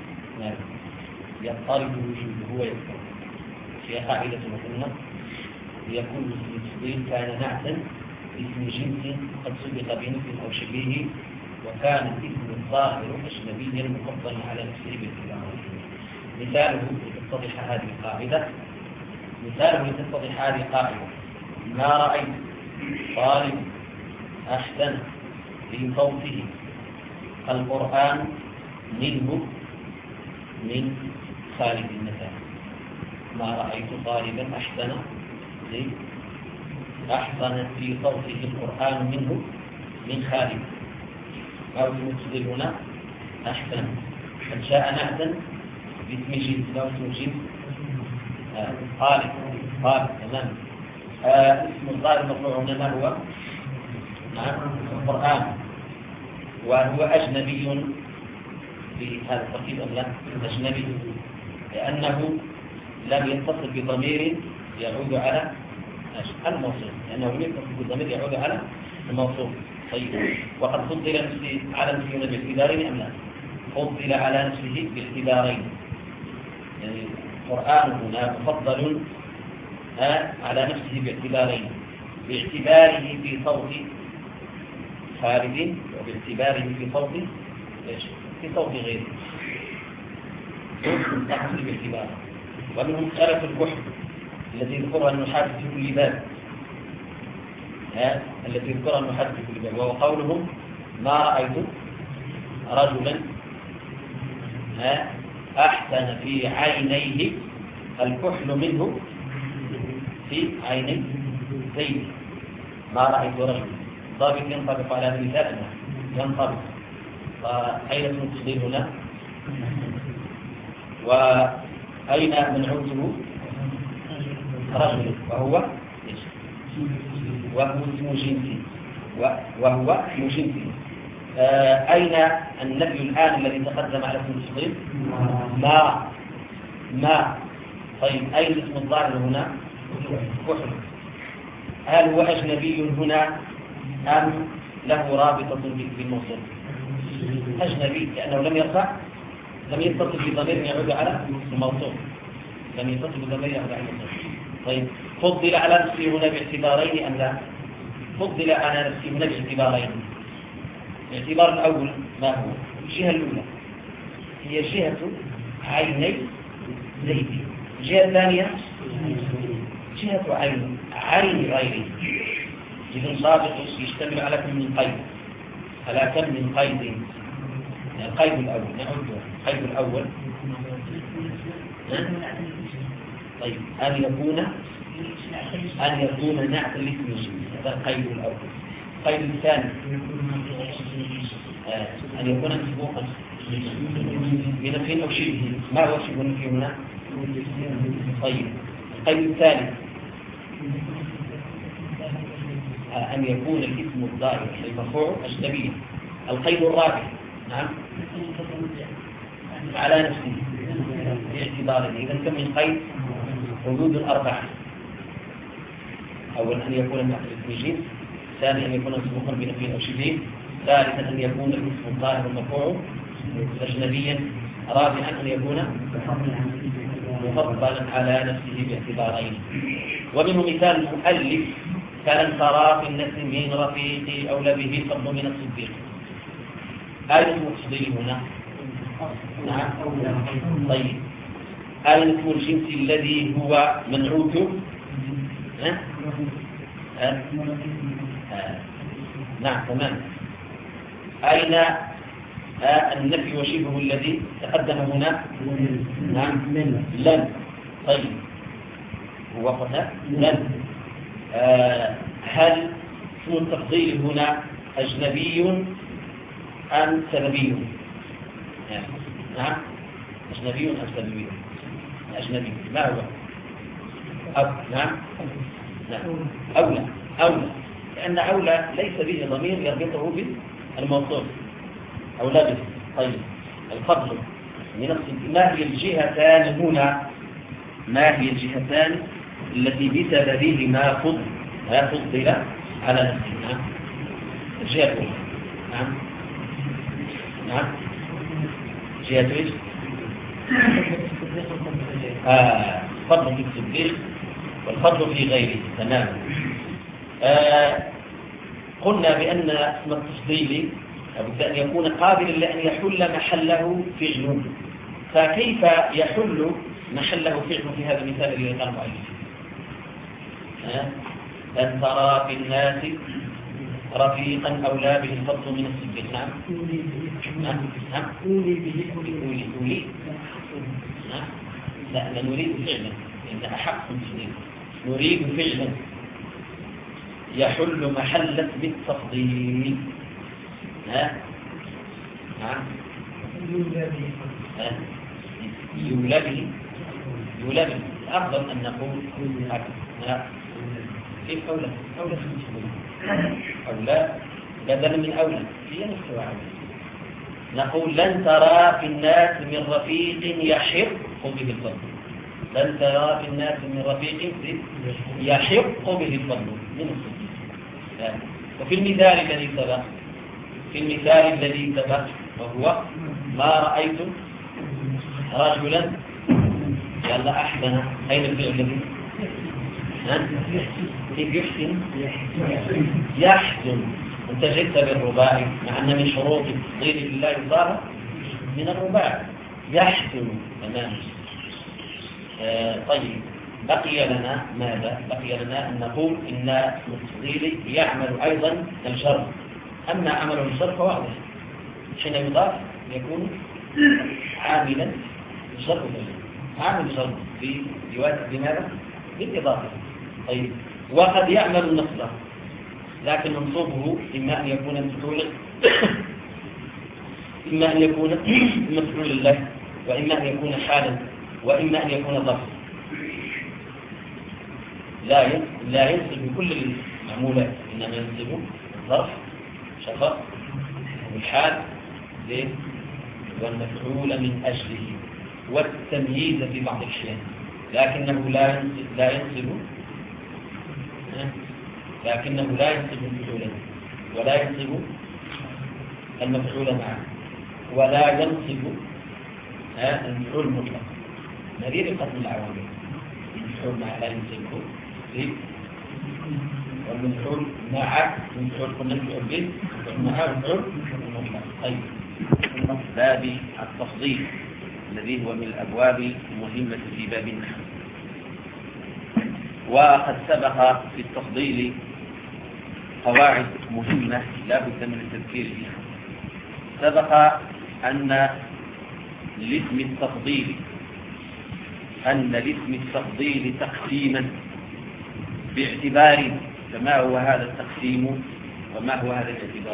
يضطرب وجوده ويكفر. في قاعدة مثلنا يكون اسم التفضيل كان نعتا اسم جنس قد سبق بنفس أو شبيهه، وكان الاسم الظاهر أجنبيا مفضلا على نفسه باعتباره. مثاله لتتضح هذه القاعدة مثاله لتتضح هذه القاعدة ما رأيت طالب أحسن في صوته القرآن منه من خالد مثلا. ما رأيت طالبا أحسن أحسن في صوته القرآن منه من خالد. ما هو المقصود هنا؟ أحسن. قد جاء نعتا باسم جنس لا اسم جنس طالب طالب تمام. آه اسم الظاهر المطلوع هنا ما هو؟ نعم القرآن، وهو أجنبي في هذا التركيب أم لا؟ أجنبي لأنه لم يتصل بضمير يعود على الموصول، لأنه لم يتصل بضمير يعود على الموصول. طيب، وقد فضل نفسه على نفسه باعتبارين أم لا؟ فضل على نفسه باعتبارين، يعني القرآن هنا مفضل على نفسه باعتبارين: باعتباره في صوت خالد، وباعتباره في صوت ايش؟ في صوت غيره. تحصل باعتباره. ومنهم خلف الكحل التي يذكرها النحاة في كل باب، ها التي يذكرها النحاة في كل باب، وهو قولهم ما رأيت رجلا ها أحسن في عينيه الكحل منه في عيني زيد. ما رأيت رجلا ضابط ينطبق على هذا المثال ينطبق. فأين اسم التفضيل هنا؟ وأين منعوته؟ رجل، وهو وهو اسم جنسي وهو اسم جنسي. أين النفي الآن الذي تقدم على اسم التفضيل؟ ما ما طيب، أين اسم الظاهر هنا؟ كحل. هل هو أجنبي هنا أم له رابطة بالموصول؟ أجنبي، لأنه لم يرفع لم يتصل بضمير يعود على الموصول لم يتصل بضمير يعود على الموصول. طيب، فضل على نفسه هنا باعتبارين أم لا؟ فضل على نفسه هنا باعتبارين. الاعتبار الأول ما هو؟ الجهة الأولى هي جهة عيني زيد. الجهة الثانية جهة عين عين غيره. إذن ضابط يشتمل على كم من قيد، على كم من قيد. القيد الأول نعده. القيد الأول طيب أن يكون أن يكون نعت الاسم الجنس، هذا القيد الأول. القيد الثاني آه. أن يكون مسبوقا بنفي أو شبه. ما هو شبه النفي هنا؟ طيب، القيد الثالث آه. أن يكون الاسم الظاهر المرفوع أجنبيا. القيد الرابع نعم على نفسه باعتباره. إذا كم من قيد؟ حدود الأربعة. أولا أن يكون النعت الاسم جنس، ثانيا أن يكون مسبوقا بنفي أو شبه، ثالثا أن يكون الاسم الظاهر المرفوع أجنبيا، رابعا أن يكون مفضلا على نفسه باعتبارين. ومنه مثال المؤلف كان ترى في النفس من رفيقي أولى به فضل من الصديق. آية المقصدين هنا نعم. طيب، آية اسم الجنس الذي هو منعوت ها؟ ها؟ ها؟ نعم تمام. أين آه النفي وشبهه الذي تقدم هنا؟ نعم لن. طيب، هو قلنا لن. آه هل اسم التفضيل هنا أجنبي أم سببي؟ نعم أجنبي أم سببي؟ أجنبي. ما هو؟ أو نعم نعم أولى أولى لأن أولى ليس به ضمير يربطه بالموصول أولى به. طيب، الفضل من ما هي الجهتان هنا؟ ما هي الجهتان التي بسببهما فضل فضل على نفسه؟ نعم الجهة الأولى نعم نعم جهة رزق آه فضل في التصديق والفضل في غيره. تمام. آه قلنا بأن اسم التفضيل لابد أن يكون قابلا لأن يحل محله فعل. فكيف يحل محله فعل في هذا المثال الذي قال المؤلف؟ لن ترى في الناس رفيقا أولى به الفضل من الصديق. نعم نعم نعم أولي به أولي أولي نعم لا لا نريد فعلا إن أحق الصديق نريد فعلا يحل محل بالتفضيل. ها نعم يولى به يولى به أفضل أن نقول هكذا. كيف أولى أولى أولى بدلا من أولى هي نفسها أولى. نقول لن ترى في الناس من رفيق يحق به الفضل. لن ترى في الناس من رفيق يحق به الفضل من الصديق. وفي المثال الذي سبق في المثال الذي سبق وهو ما رأيت رجلا يلا أحسن. أين الفعل الذي كيف يحسن يحسن؟ أنت جئت بالرباعي مع أن من شروط التفضيل لله صار من الرباعي يحسن. تمام. آه طيب بقي لنا ماذا؟ بقي لنا أن نقول إن التفضيل يعمل أيضا الجر. أما عمل الجر فواضح حين يضاف يكون عاملا جر عامل جر في رواية بماذا؟ بالإضافة. طيب وقد يعمل النصب لكن منصوبه إما أن يكون مفعولا إما أن يكون مفعولا له وإما أن يكون حالا وإما أن يكون ظرفا. لا لا ينصب بكل المعمولات إنما ينصب الظرف شفق والحال والمفعول من أجله والتمييز في بعض الأحيان. لكنه لا ينصب لا ينصب لكنه لا ينصب المفعول ولا ينصب المفعول معه ولا ينصب المفعول المطلق. هذه قسم العوامل. المفعول مع لا ينصبه والمفعول مع المفعول قلنا المفعول به مع المفعول المطلق. طيب باب التفضيل الذي هو من الأبواب المهمة في باب النحو. وقد سبق في التفضيل قواعد مهمة لا بد من التذكير بها. سبق أن لاسم التفضيل أن لاسم التفضيل تقسيما باعتبار فما هو هذا التقسيم وما هو هذا الاعتبار.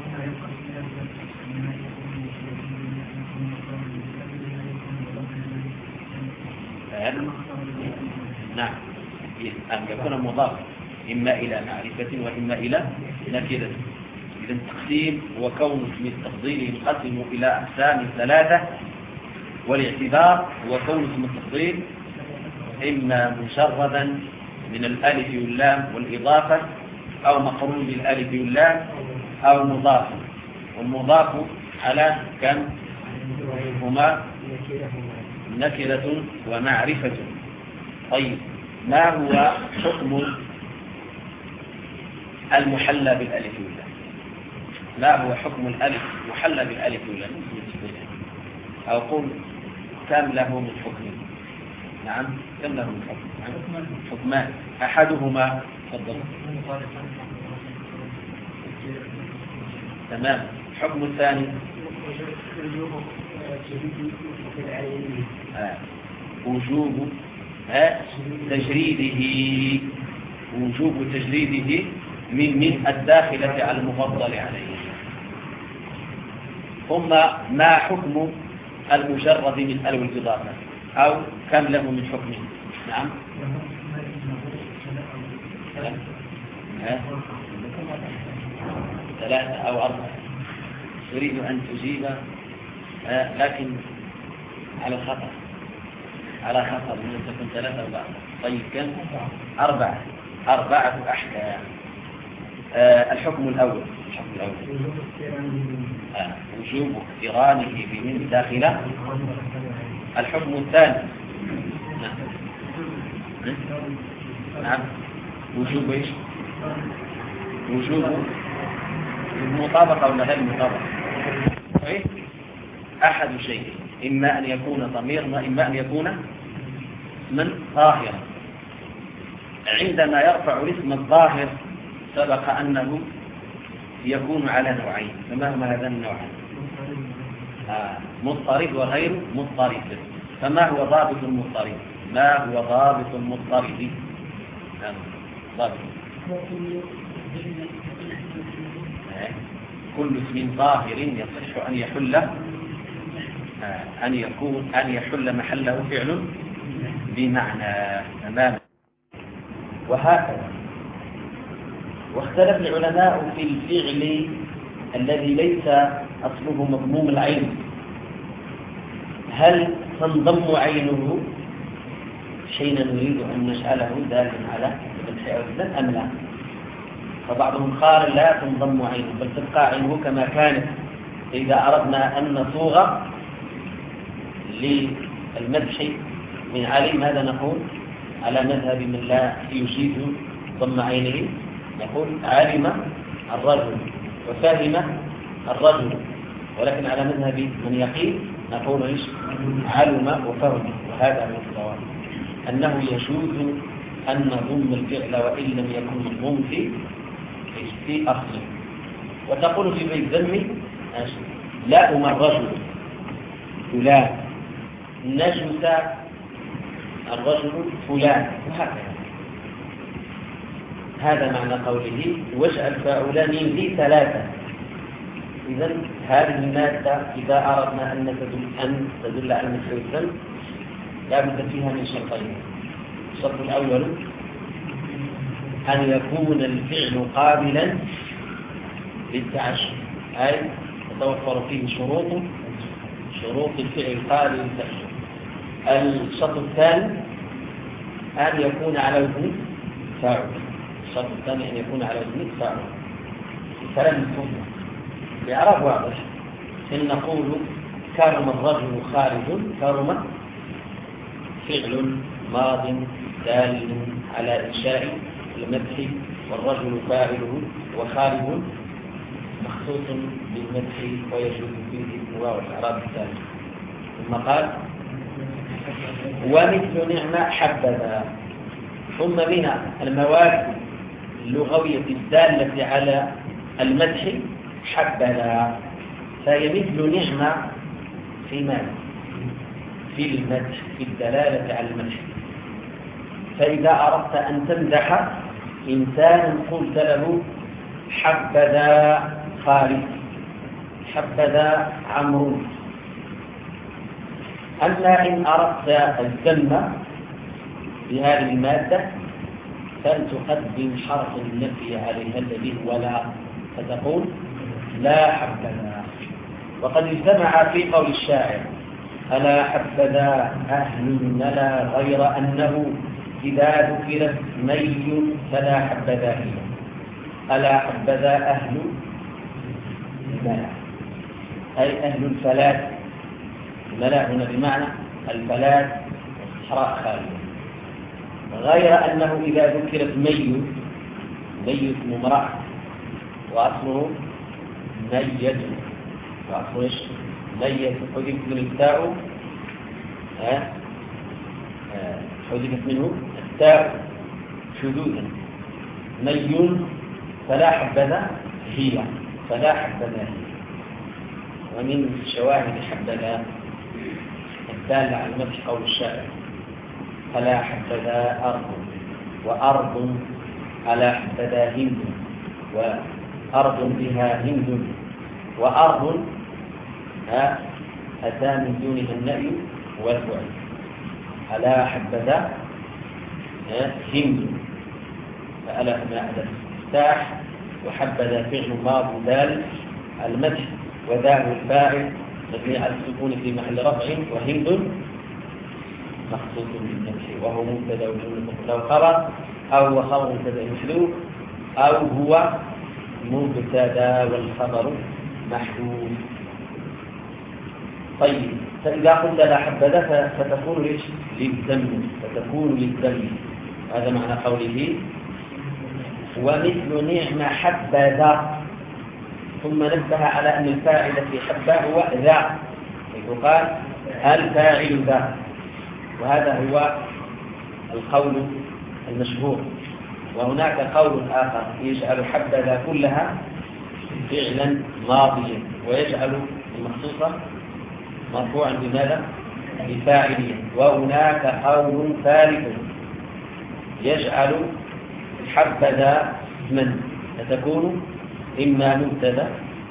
نعم أن يكون مضاف إما إلى معرفة وإما إلى نكرة. إذا التقسيم وكون اسم التفضيل ينقسم إلى أقسام ثلاثة. والاعتبار هو كون اسم التفضيل إما مجردا من الألف واللام والإضافة أو مقرون بالألف واللام أو مضاف. والمضاف على كم هما نكرة ومعرفة. طيب ما هو حكم المحلى بالألف واللام؟ ما هو حكم الألف محلى بالألف واللام؟ أو قل كم له من حكم؟ نعم كم له من حكم؟ حكمان أحدهما تفضل. تمام. حكم الثاني آه. وجوب آه. تجريده وجوب تجريده من من الداخلة على المفضل عليه. ثم ما حكم المجرد من ألو الإضافة أو كم له من حكم؟ نعم آه. ثلاثة أو أربعة. تريد أن تجيب آه. لكن على خطأ على خطأ من تكون ثلاثة أو أربعة. طيب كم؟ أربعة أربعة أحكام. آه الحكم الأول الحكم الأول آه. وجوب اقترانه بمن داخل الحكم الثاني. نعم, نعم. وجوب ايش؟ وجوب المطابقة ولا غير المطابقة؟ صحيح؟ أحد شيء، إما أن يكون ضميرا وإما أن يكون اسما ظاهرا. عندما يرفع الاسم الظاهر سبق أنه يكون على نوعين، فما هما هذان النوعين؟ آه. مضطرد وغير مضطرد. فما هو ضابط المضطرد؟ ما هو ضابط المضطرد؟ آه. ضابط آه. كل اسم ظاهر يصح أن يحل آه. أن يكون أن يحل محله فعل بمعنى تماما. وهكذا. واختلف العلماء في الفعل الذي ليس أصله مضموم العين، هل تنضم عينه حين نريد أن نجعله دالا على الفتح أو الذم أم لا؟ فبعضهم قال لا تنضم عينه بل تبقى عينه كما كانت. إذا أردنا أن نصوغ للمدح من علي ماذا نقول؟ على مذهب من لا يجيز ضم عينه نقول علم الرجل وفهم الرجل، ولكن على مذهب من يقين نقول ايش؟ علم وفهم. وهذا من الصواب أنه يجوز أن نضم الفعل وإن لم يكن مضموم في في أصله. وتقول في بيت ذمي لا أم الرجل فلان، نجس الرجل فلان، وهكذا. هذا معنى قوله واجعل فاعلان لي ثلاثة. إذن هذه المادة إذا أردنا أن تدل, أن تدل على مثل الذنب لا بد فيها من شرطين. الشرط الأول أن يكون الفعل قابلا للتعشر، أي تتوفر فيه شروط شروط الفعل القابل للتعشر. الشرط الثاني أن يكون على وزن فاعل. الشرط الثاني أن يكون على وزن فاعل. الكلام مفهوم بإعراب واضح. إن نقول كرم الرجل خارج، كرم فعل ماض دال على إنشاء المدح، والرجل فاعله وخارج مخصوص بالمدح ويجوز فيه الواو والإعراب الثاني. ثم قال ومثل نعمة حبذا. ثم من المواد اللغوية الدالة على المدح حبذا، فهي مثل نعمة في ماذا؟ في المدح، في الدلالة على المدح. فإذا أردت أن تمدح إنسانا قلت له حبذا خالد، حبذا عمرو. أما إن أردت الذم بهذه المادة فلتقدم حرف النفي عليها الذي هو لا، فتقول لا حبذا. وقد اجتمع في قول الشاعر ألا حبذا أهل الملا غير أنه إذا ذكرت مي فلا حبذا هي. ألا حبذا أهل الملا أي أهل الفلات. الملا هنا بمعنى الفلات والصحراء خالية، غير أنه إذا ذكرت مي، مي اسم امرأة وأصله ميت، وأصله إيش؟ ميت حذفت من التاء، حذفت منه التاء شذوذا. مي فلا حبذا هي، فلا حبذا هي. ومن شواهد حبذا الدالة على المدح قول الشاعر فلا حبذا أرض، وأرض على حبذا هند، وأرض بها هند، وأرض أتى من دونها النأي والبعد. على حبذا هند، فألا ما أدى افتاح، وحبذا فعل ماض دال المدح، وذاه الفاعل مبني على السكون في محل رفع، وهند مخصوص بالمدح وهو مبتدا وجمله لو خبر، او هو خبر مبتدا محذوف، او هو مبتدا والخبر محذوف. طيب فإذا قلت لا حبذا فتكون ليش للذم، فتكون للذم. هذا معنى قوله ومثل نعم حبذا، ثم نبه على أن الفاعل في حبة هو ذا، يقال الفاعل ذا، وهذا هو القول المشهور. وهناك قول آخر يجعل حبذا كلها فعلا ماضيا ويجعل المخصوصة مرفوعا بماذا؟ بفاعلية. وهناك قول ثالث يجعل حبذا اسما، فتكون إما مبتدا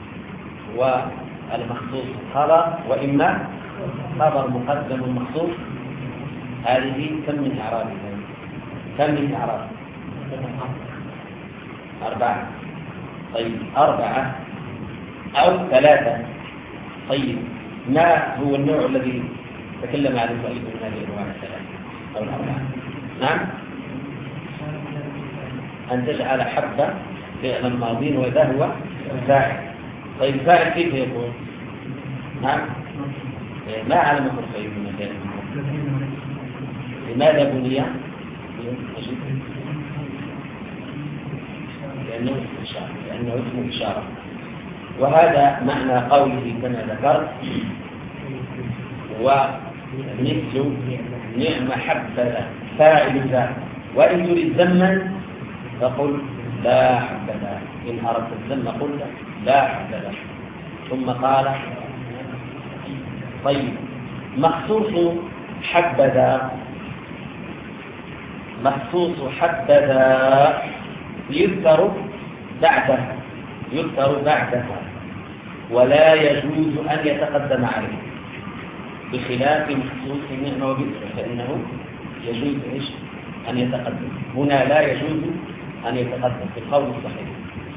والمخصوص خبر، وإما خبر مقدم مخصوص. هذه كم من إعراب؟ كم من إعراب؟ أربعة. طيب أربعة أو ثلاثة. طيب ما هو النوع الذي تكلم عنه المؤلف من هذه الأنواع الثلاثة أو الأربعة؟ نعم، أن تجعل حبة فعلا ماضين وإذا هو فاعل. طيب فاعل كيف يكون؟ نعم، ما علم الخير من مكان. لماذا بني؟ لأنه اسم إشارة، لأنه اسم إشارة. وهذا معنى قوله كما ذكرت ومثل نعم حبذا فاعل ذا. وإن تريد ذما فقل لا حبذا، إن أردت الذم قل لا حبذا. ثم قال طيب مخصوص حبذا، مخصوص حبذا يذكر بعدها، يذكر بعدها ولا يجوز أن يتقدم عليه، بخلاف مخصوص نعم وبئس فإنه يجوز إيش أن يتقدم. هنا لا يجوز أن يتقدم في القول الصحيح.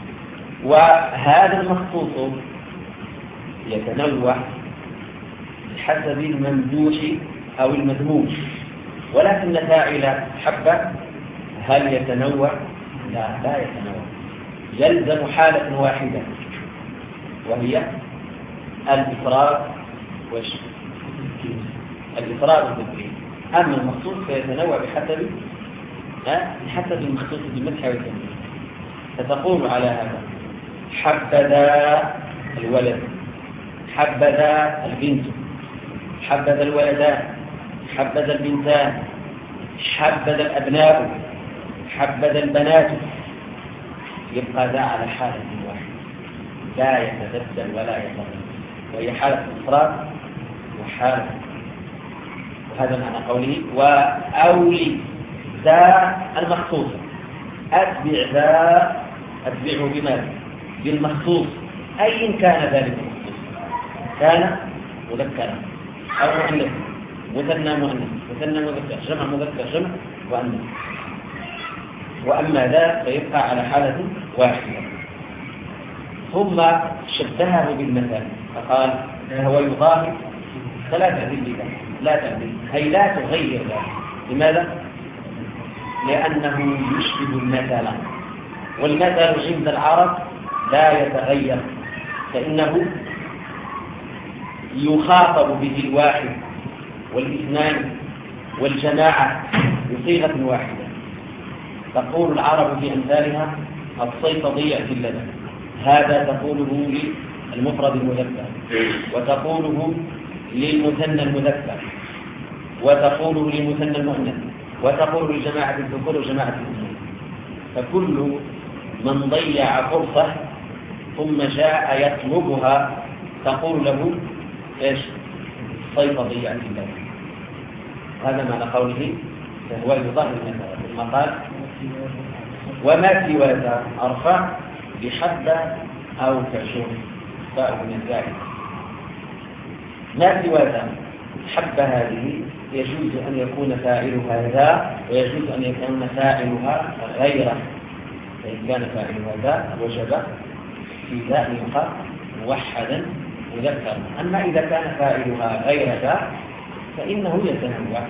وهذا المخصوص يتنوع بحسب الممدوح أو المذموم، ولكن فاعل حبة هل يتنوع؟ لا، لا يتنوع، يلزم حالة واحدة وهي الإفراد والشك، الإفراد والتذكير. أما المخصوص فيتنوع بحسب بحسب المخصوص بالمدح والتنوير. فتقول على هذا حبذا الولد، حبذا البنت، حبذا الولدان، حبذا البنتان، حبذا الأبناء، حبذا البنات. يبقى ذا على حالة واحدة لا يتبدل ولا يتغير، وهي حالة الإفراد وحالة. وهذا معنى قوله وأولي ذا المخصوص. أتبع ذا، أتبعه بماذا؟ بالمخصوص، أي إن كان ذلك المخصوص كان مذكرا أو مؤنثا، مثنى مؤنث، مثنى مذكر، جمع مذكر، جمع وأنثى. وأما ذا فيبقى على حالة واحدة. ثم شبهه بالمثال فقال هو يضاهي فلا تعدل ذلك، لا تعدل، هي لا تغير ذلك. لماذا؟ لأنه يشبه المثل، والمثل عند العرب لا يتغير، فإنه يخاطب به الواحد والاثنان والجماعة بصيغة واحدة. تقول العرب في أمثالها الصيفضية في اللبن، هذا تقوله للمفرد المذكر، وتقوله للمثنى المذكر، وتقوله للمثنى المؤنث، وتقول لجماعة الذكور وجماعة الأنثى. فكل من ضيع فرصة ثم جاء يطلبها تقول له ايش؟ صيفضية في اللبن. هذا معنى قوله فهو يظهر المثال. ثم قال وما سوى ذا أرفع بحبة أو كشوف باء من ذلك. ما سوى ذا حبة هذه يجوز أن يكون فاعلها ذا ويجوز أن يكون فاعلها غيره، فإن كان فاعلها ذا وجب في ذا أن يقال موحدا مذكرا. أما إذا كان فاعلها غير ذا فإنه يتنوع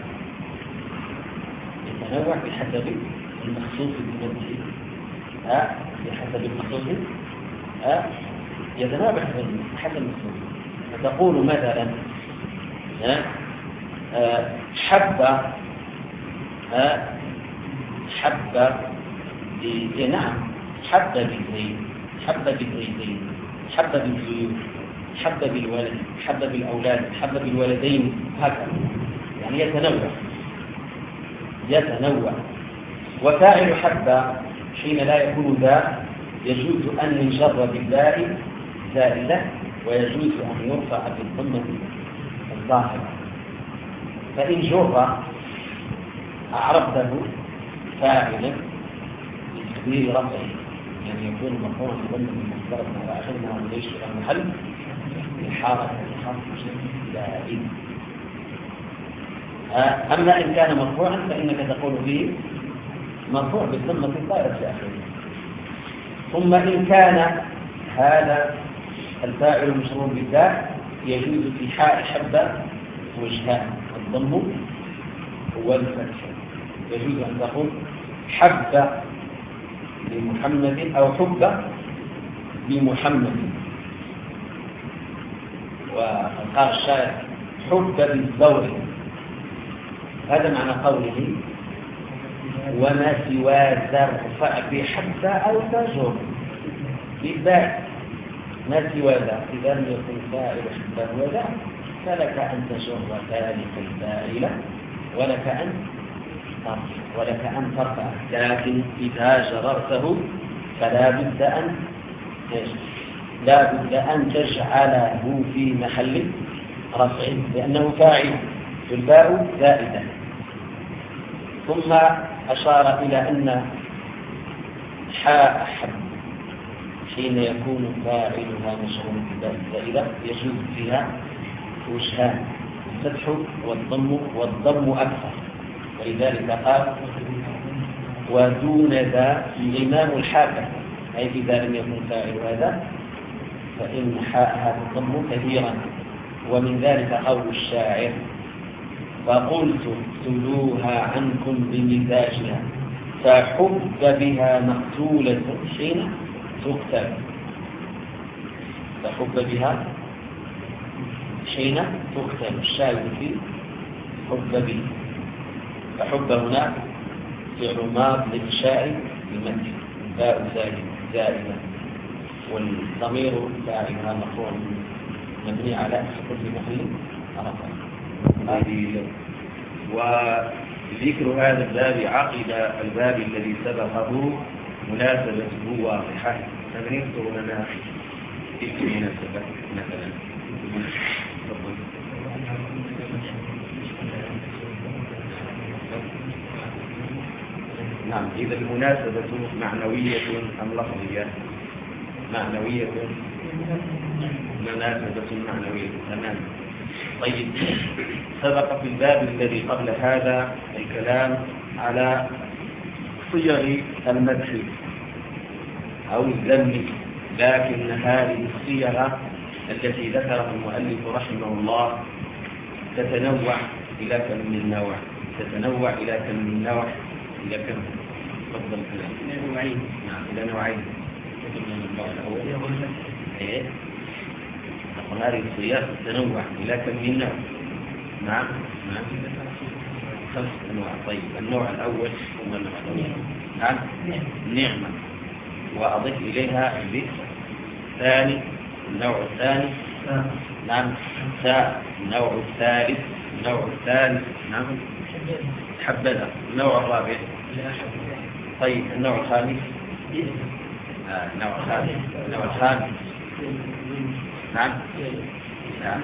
يتنوع بحسب المخصوص بالمدح، بحسب المخصوص يتنابع حسب المفهوم. فتقول مثلا حب حب نعم حب بالزيت، حب بالزيتين، حب بالزيوت، حب بالولد، حب بالأولاد، حب بالولدين، هكذا. يعني يتنوع يتنوع. وفاعل حب حين لا يكون ذا يجوز أن يجر بالداء زائدة، ويجوز أن يرفع بالضمة الظاهرة. فإن جر أعربته فاعلا بتقدير رفعه، يعني يكون مرفوعا بضمة المفترض على آخرها وليس المحل الحارة الخاص زائد. أما إن كان مرفوعا فإنك تقول به مرفوع بالضمة الظاهرة في آخره. ثم إن كان هذا الفاعل مشروع بالداء يجوز في حاء حبة وجهان، الضم والفتح. يجوز أن تقول حب لمحمد أو حب بمحمد. وقال الشاعر حب بالزور، هذا معنى قوله وما سوى ذرفع بحب أو تجر بالباء. ما سوى ذا إذا لم يكن فاعل حبه وذا فلك أن تجر ذلك الفاعل ولك أن ترفع ولك أن ترفع لكن إذا جررته فلا بد أن لا بد أن تجعله في محل رفع لأنه فاعل والباء زائدة. ثم أشار إلى أن حاء حب حين يكون فاعلها مشغول بالباء الزائدة يجوز فيها وجهان، الفتح والضم والضم أكثر. ولذلك قال ودون ذا الإمام الحاكم، أي إذا لم يكن فاعل هذا فإن حاءها تضم كثيرا. ومن ذلك قول الشاعر فقلت اقتلوها عنكم بمزاجها فحب بها مقتولة حين تقتل. فحب بها حين تقتل الشاهد في حب به. فحب هنا فعل ماض للشاء بمد باء زائدة والضمير فاعلها مرفوع مبني على سكون في محل رفع. وذكر هذا الباب عقد الباب الذي سبقه مناسبته واضحة. فنذكر لنا تلك المناسبة مثلا. نعم، إذا المناسبة معنوية أم لفظية؟ معنوية. مناسبة معنوية تمام. طيب، سبق في الباب الذي قبل هذا الكلام على صيغ المدح أو الذم، لكن هذه الصيغ التي ذكرها المؤلف رحمه الله تتنوع إلى كم من نوع تتنوع إلى كم من نوع إلى كم تفضل الكلام إلى نوعين. نعم، إلى نوعين. النوع الأول إيه نقول هذه الصيغ تتنوع إلى كم من نوع. نعم نعم خمس أنواع. طيب، النوع الأول هو النوع الأول. نعم، نعمة، وأضيف إليها البئس. ثاني النوع الثاني. نعم، ساء. النوع الثالث النوع الثالث نعم حبذا. النوع الرابع. طيب، النوع الخامس. آه. النوع الخامس النوع الخامس نعم نعم.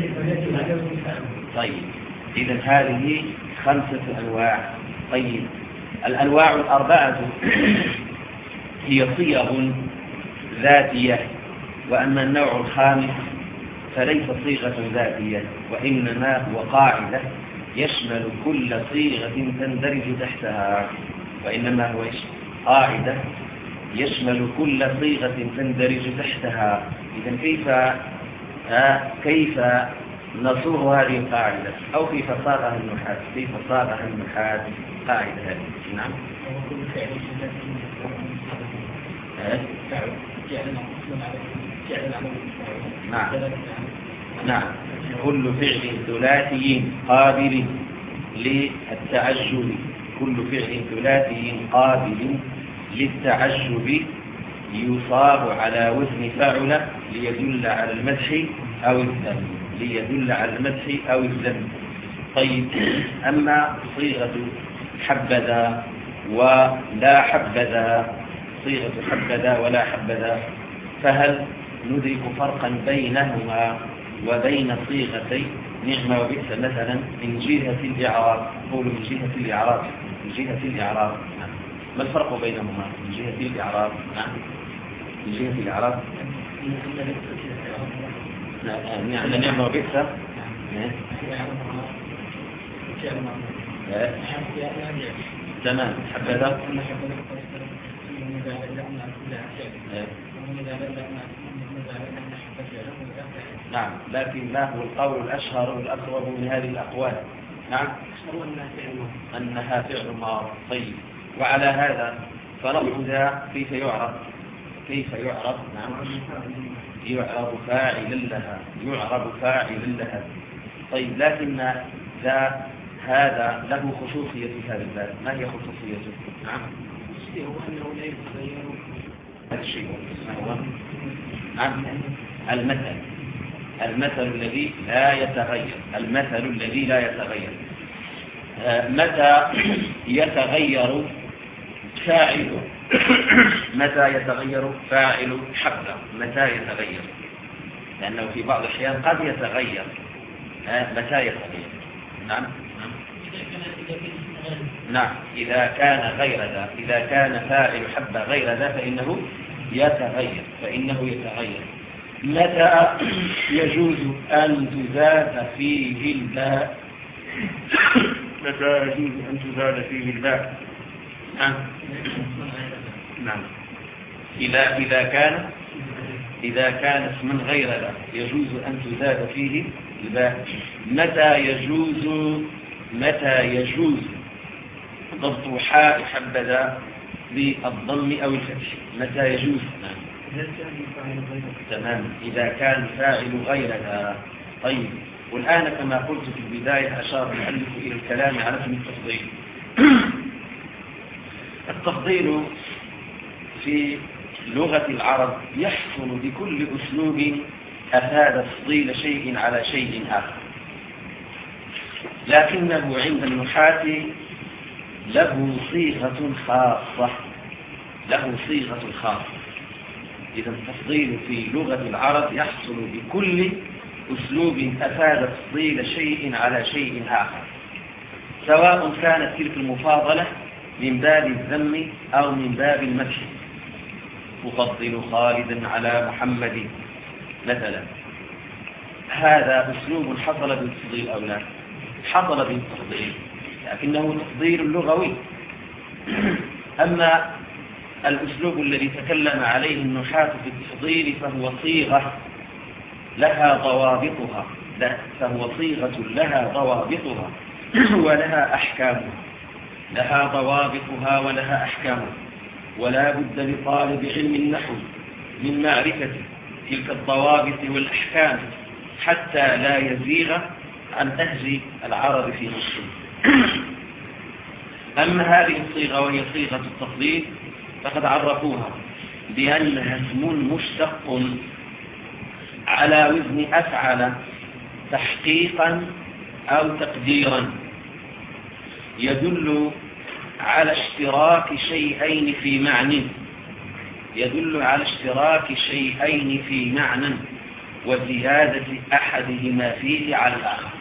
طيب، إذا هذه خمسة أنواع. طيب، الأنواع الأربعة هي صيغ ذاتية، وأما النوع الخامس فليس صيغة ذاتية، وإنما هو قاعدة يشمل كل صيغة تندرج تحتها. وإنما هو قاعدة يشمل كل صيغة تندرج تحتها. إذن كيف آه كيف نصوغ هذه القاعدة، أو كيف صاغها النحاة كيف صاغها النحاة قاعدة هذه. نعم، نعم نعم كل فعل ثلاثي قابل للتعجب كل فعل ثلاثي قابل للتعجب يصاب على وزن فعل ليدل على المدح أو الذم ليدل على المدح أو الذم. طيب، أما صيغة حبذا ولا حبذا صيغة حبذا ولا حبذا فهل ندرك فرقا بينهما وبين صيغتي نعمة وبئس مثلا من جهة الإعراب؟ قول من جهة الإعراب من جهة الإعراب نعم. ما الفرق بينهما من جهة الإعراب؟ نعم من جهة الإعراب نعم نعمة وبئس تمام. حبذا نعم، لكن ما هو القول الأشهر والأقرب من هذه الأقوال؟ نعم أنها فعل ماض. طيب، وعلى هذا فلفظ ذا كيف يعرف؟ كيف يعرف؟ نعم يعرب فاعلا لها يعرب فاعلا لها. طيب، لكن ذا هذا له خصوصية في هذا الباب. ما هي خصوصيته؟ نعم هو أنه لا يتغير هذا الشيء. نعم المثل المثل الذي لا يتغير المثل الذي لا يتغير متى يتغير فاعل متى يتغير فاعل حبة؟ متى يتغير؟ لأنه في بعض الأحيان قد يتغير. متى يتغير؟ نعم نعم إذا كان غير ذا إذا كان فاعل حبة غير ذا فإنه يتغير فإنه يتغير. متى يجوز أن تزاد فيه الباء؟ متى يجوز أن تزاد فيه الباء؟ نعم نعم إذا إذا كان إذا كان اسما غير ذا يجوز أن تزاد فيه الباء. متى يجوز متى يجوز ضبط حاء حبذا بالضم أو الفتح؟ متى يجوز؟ تمام، إذا كان فاعل غير ذا. طيب، والآن كما قلت في البداية أشار المؤلف إلى الكلام على اسم التفضيل. التفضيل في لغة العرب يحصل بكل أسلوب أفاد تفضيل شيء على شيء آخر، لكنه عند النحاة له صيغة خاصة له صيغة خاصة. إذا التفضيل في لغة العرب يحصل بكل أسلوب أفاد تفضيل شيء على شيء آخر، سواء كانت تلك المفاضلة من باب الذم أو من باب المدح. أفضل خالدا على محمد مثلا، هذا أسلوب حصل بالتفضيل أو لا؟ حصل بالتفضيل، لكنه تفضيل لغوي. أما الأسلوب الذي تكلم عليه النحاة في التفضيل فهو صيغة لها ضوابطها لا فهو صيغة لها ضوابطها ولها أحكامها لها ضوابطها ولها أحكامها ولا بد لطالب علم النحو من معرفة تلك الضوابط والأحكام حتى لا يزيغ عن نهج العرب في نصه. أما هذه الصيغة وهي صيغة التفضيل فقد عرفوها بأنها اسم مشتق على وزن أفعل تحقيقا أو تقديرا، يدل على اشتراك شيئين في معنى يدل على اشتراك شيئين في معنى وزيادة أحدهما فيه على الآخر.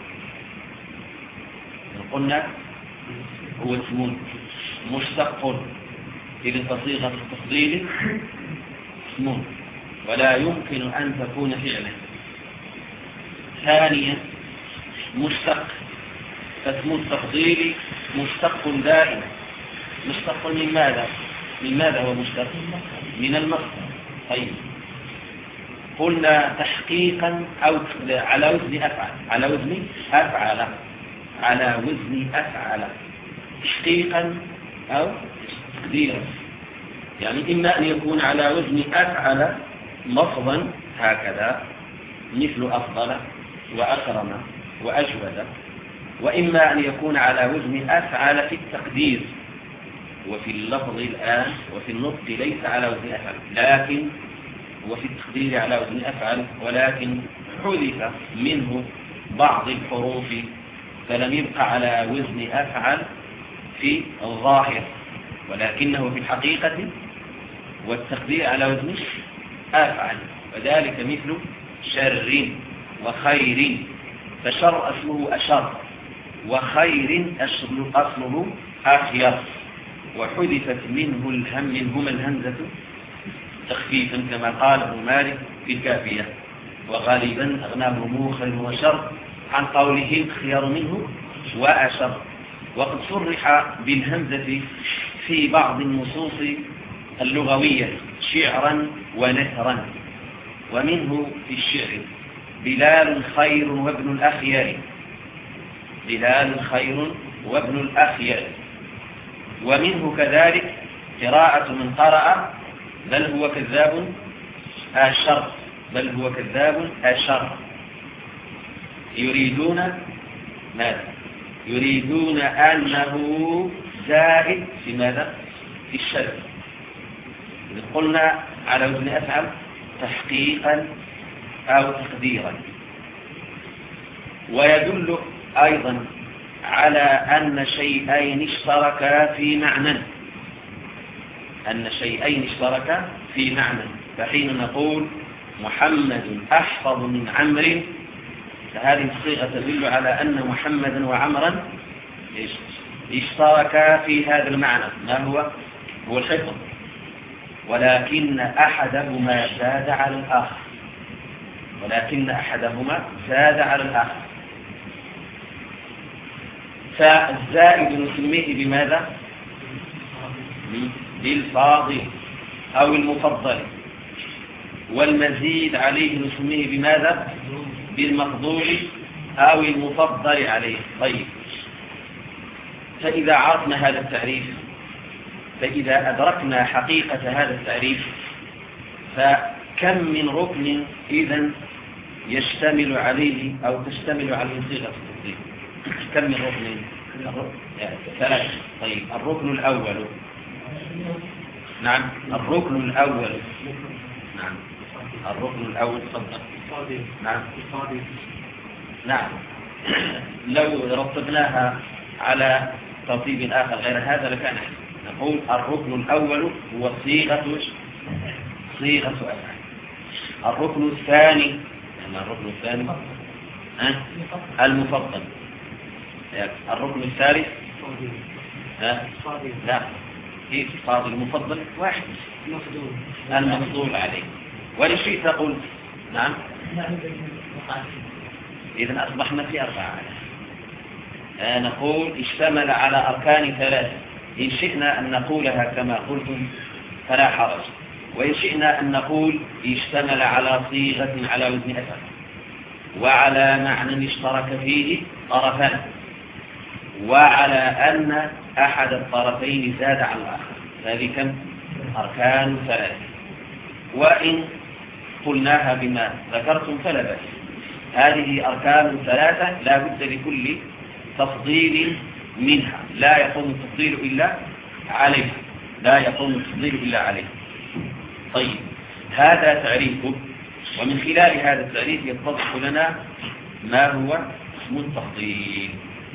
قلنا هو اسم مشتق إذن تصيغة التفضيل اسم ولا يمكن أن تكون فعلا. ثانيا مشتق، فاسم التفضيل مشتق دائما. مشتق من ماذا؟ من ماذا هو مشتق؟ من المصدر. طيب، قلنا تحقيقا أو على وزن أفعل على وزن أفعل على وزن أفعل تحقيقا أو تقديرا. يعني إما أن يكون على وزن أفعل لفظا هكذا مثل أفضل وأكرم وأجود، وإما أن يكون على وزن أفعل في التقدير وفي اللفظ الآن وفي النطق ليس على وزن أفعل، لكن وفي التقدير على وزن أفعل، ولكن حذف منه بعض الحروف فلم يبقى على وزن أفعل في الظاهر، ولكنه في الحقيقة والتقدير على وزن أفعل، وذلك مثل شر وخير، فشر أصله أشر وخير أصله أخير، وحذفت منه الهم منهما الهمزة تخفيفا كما قال ابن مالك في الكافية، وغالبا أغناهم خير وشر عن قولهم خير منه وأشر. وقد صرح بالهمزة في بعض النصوص اللغوية شعرا ونثرا، ومنه في الشعر بلال خير وابن الأخيار، بلال خير وابن الأخيار. ومنه كذلك قراءة من قرأ بل هو كذاب أشر، بل هو كذاب أشر، يريدون ماذا؟ يريدون أنه زائد في ماذا؟ في الشر. إذا قلنا على وزن أفعل تحقيقا أو تقديرا. ويدل أيضا على أن شيئين اشتركا في معنى، أن شيئين اشتركا في معنى، فحين نقول محمد أحفظ من عمرو، فهذه الصيغة تدل على أن محمدا وعمرا اشتركا في هذا المعنى، ما هو؟ هو الحفظ، ولكن أحدهما زاد على الآخر، ولكن أحدهما زاد على الآخر. فالزائد نسميه بماذا؟ بالفاضل أو المفضل، والمزيد عليه نسميه بماذا؟ بالمفضول أو المفضل عليه. طيب، فإذا عرفنا هذا التعريف، فإذا أدركنا حقيقة هذا التعريف، فكم من ركن إذن يشتمل عليه أو تشتمل عليه صيغة التفضيل؟ كم من ركن؟ ثلاثة. طيب، الركن الأول، نعم الركن الأول، نعم الركن الأول، تفضل. نعم نعم لو رتبناها على ترتيب آخر غير هذا لكان نقول الركن الأول هو صيغة صيغة أفعال. الركن الثاني، يعني الركن الثاني أه؟ المفضل. الركن الثالث أه؟ لا، كيف فاضل المفضل واحد، المفضول عليه. ولشيء تقول نعم، إذن أصبحنا في أربعة. آه نقول اشتمل على أركان ثلاثة، إن شئنا أن نقولها كما قلتم فلا حرج، وإن شئنا أن نقول اشتمل على صيغة على وزن أفعل، وعلى معنى اشترك فيه طرفان، وعلى أن أحد الطرفين زاد على الآخر. هذه كم؟ أركان ثلاثة. وإن قلناها بما ذكرتم فلا بأس، هذه أركان ثلاثة لا بد لكل تفضيل منها، لا يقوم التفضيل إلا عليه، لا يقوم التفضيل إلا عليه. طيب، هذا تعريفه، ومن خلال هذا التعريف يتضح لنا ما هو اسم التفضيل.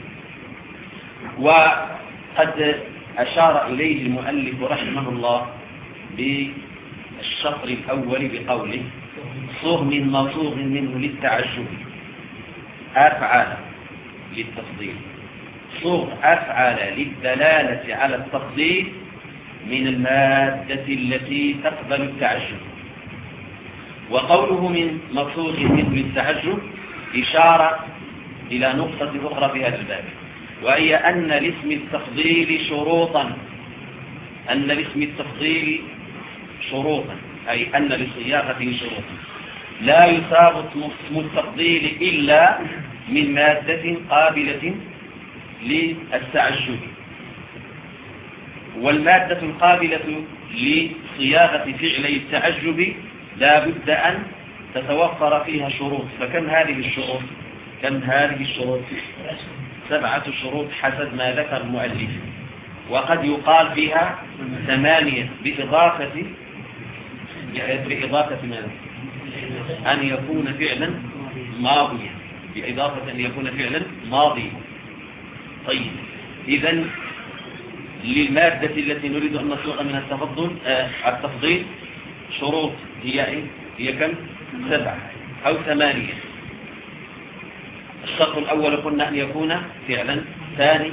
وقد أشار إليه المؤلف رحمه الله بالشطر الأول بقوله صغ من مصوغ منه للتعجب أفعل للتفضيل، صغ أفعل للدلالة على التفضيل من المادة التي تقبل التعجب. وقوله من مصوغ منه للتعجب إشارة إلى نقطة أخرى في هذا الباب، وهي أن لاسم التفضيل شروطا، أن لاسم التفضيل شروطا، أي أن لصياغته شروطا، لا يصاب اسم التفضيل إلا من مادة قابلة للتعجب. والمادة القابلة لصياغة فعلي التعجب لا بد أن تتوفر فيها شروط. فكم هذه الشروط؟ كم هذه الشروط؟ سبعة شروط حسب ما ذكر المؤلف، وقد يقال فيها ثمانية بإضافة بإضافة ماذا؟ أن يكون فعلا ماضيا، بإضافة أن يكون فعلا ماضيا. طيب، إذن للمادة التي نريد أن نصيغ من التفضل آه التفضيل شروط هي إيه؟ هي كم؟ سبعة أو ثمانية. الشرط الأول قلنا أن يكون فعلا. ثاني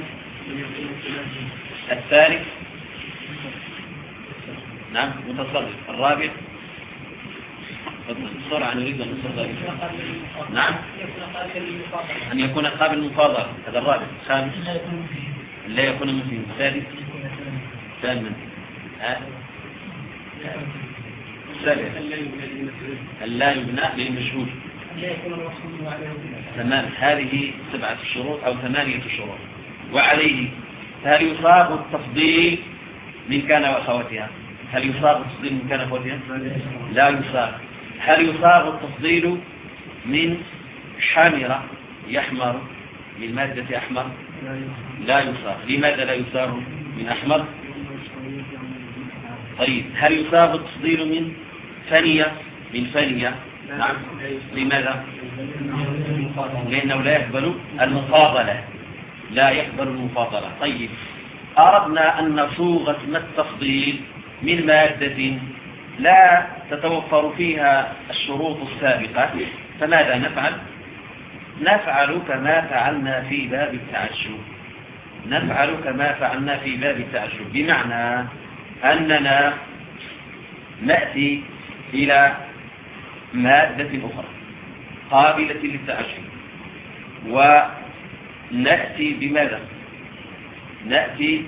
الثالث نعم متصرف. الرابع بسرعة نريد أن نصدر. نعم أن يكون قابل للمفاضلة، هذا الرابع. الخامس لا يكون مفيد. السادس ثامن السابع لا يبنى للمجهول. تمام. هذه سبعة شروط أو ثمانية شروط. وعليه هل يصاب التفضيل من كان وأخواتها؟ هل يصاب التفضيل من كان وأخواتها؟ لا يصاب. هل يصاب التفضيل من حمرة يحمر، من مادة أحمر؟ لا يصاب. لماذا لا يصاب من أحمر؟ طيب، هل يصاب التفضيل من فنية، من فنية؟ نعم. لماذا؟ لأنه لا يقبل المفاضلة، لا يقبل المفاضلة. طيب، أردنا أن نصوغ اسم التفضيل من مادة لا تتوفر فيها الشروط السابقة، فماذا نفعل؟ نفعل كما فعلنا في باب التعجب. نفعل كما فعلنا في باب التعجب، بمعنى أننا نأتي إلى مادة أخرى قابلة للتعجب ونأتي بماذا؟ نأتي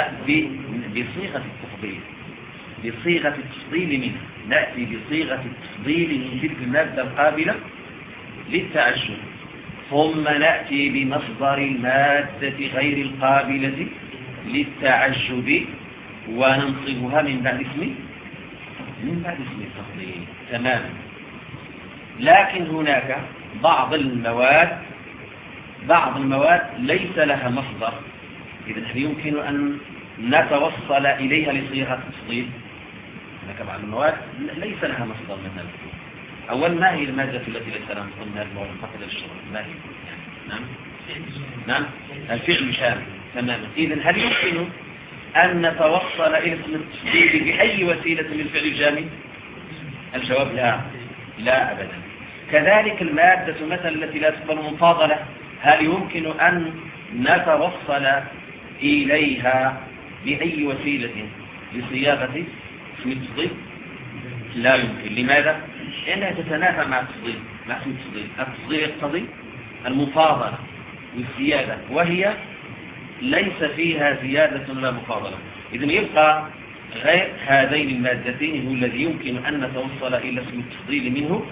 بصيغة التفضيل، بصيغة التفضيل منها. نأتي بصيغة التفضيل من تلك المادة القابلة للتعجب، ثم نأتي بمصدر المادة غير القابلة للتعجب وننصبها من بعد اسم من بعد اسم التفضيل. تمام. لكن هناك بعض المواد بعض المواد ليس لها مصدر، إذن هل يمكن أن نتوصل إليها لصيغة التفضيل؟ هناك بعض المواد ليس لها مصدر. مثلا أول، ما هي المادة التي ليس لها مصدر من هذه المواد الفقد للشرط؟ ما هي؟ نعم نعم الفعل شامل. تماما. إذن هل يمكن أن نتوصل إلى اسم التفضيل بأي وسيلة للفعل الجامد؟ الجواب لا، لا أبدا. كذلك المادة مثلا التي لا تقبل مفاضلة، هل يمكن أن نتوصل إليها بأي وسيلة لصياغة اسم التفضيل؟ لا يمكن. لماذا؟ لأنها تتنافى مع التفضيل، مع اسم التفضيل. التفضيل يقتضي المفاضلة والزيادة، وهي ليس فيها زيادة ولا مفاضلة. إذن يبقى غير هذين المادتين هو الذي يمكن أن نتوصل إلى اسم التفضيل منه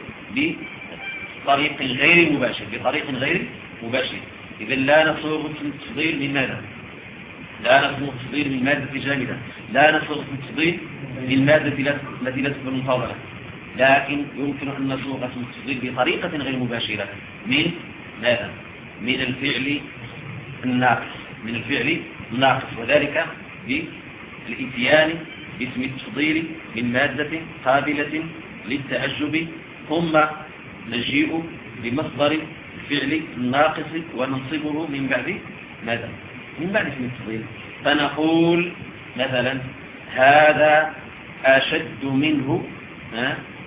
بطريق غير مباشر، بطريق غير مباشر. إذن لا نصوغ اسم التفضيل من ماذا؟ لا نصوغ التفضيل من مادة جامدة، لا نصوغ اسم التفضيل من مادة التي لا تقبل المفاضلة، لكن يمكن أن نصوغ اسم التفضيل بطريقة غير مباشرة من ماذا؟ من الفعل الناقص، من الفعل الناقص، وذلك بالإتيان باسم التفضيل من مادة قابلة للتعجب، ثم نجيء بمصدر الفعل الناقص وننصبه من بعد ماذا؟ من بعد اسم التفضيل. فنقول مثلا هذا أشد منه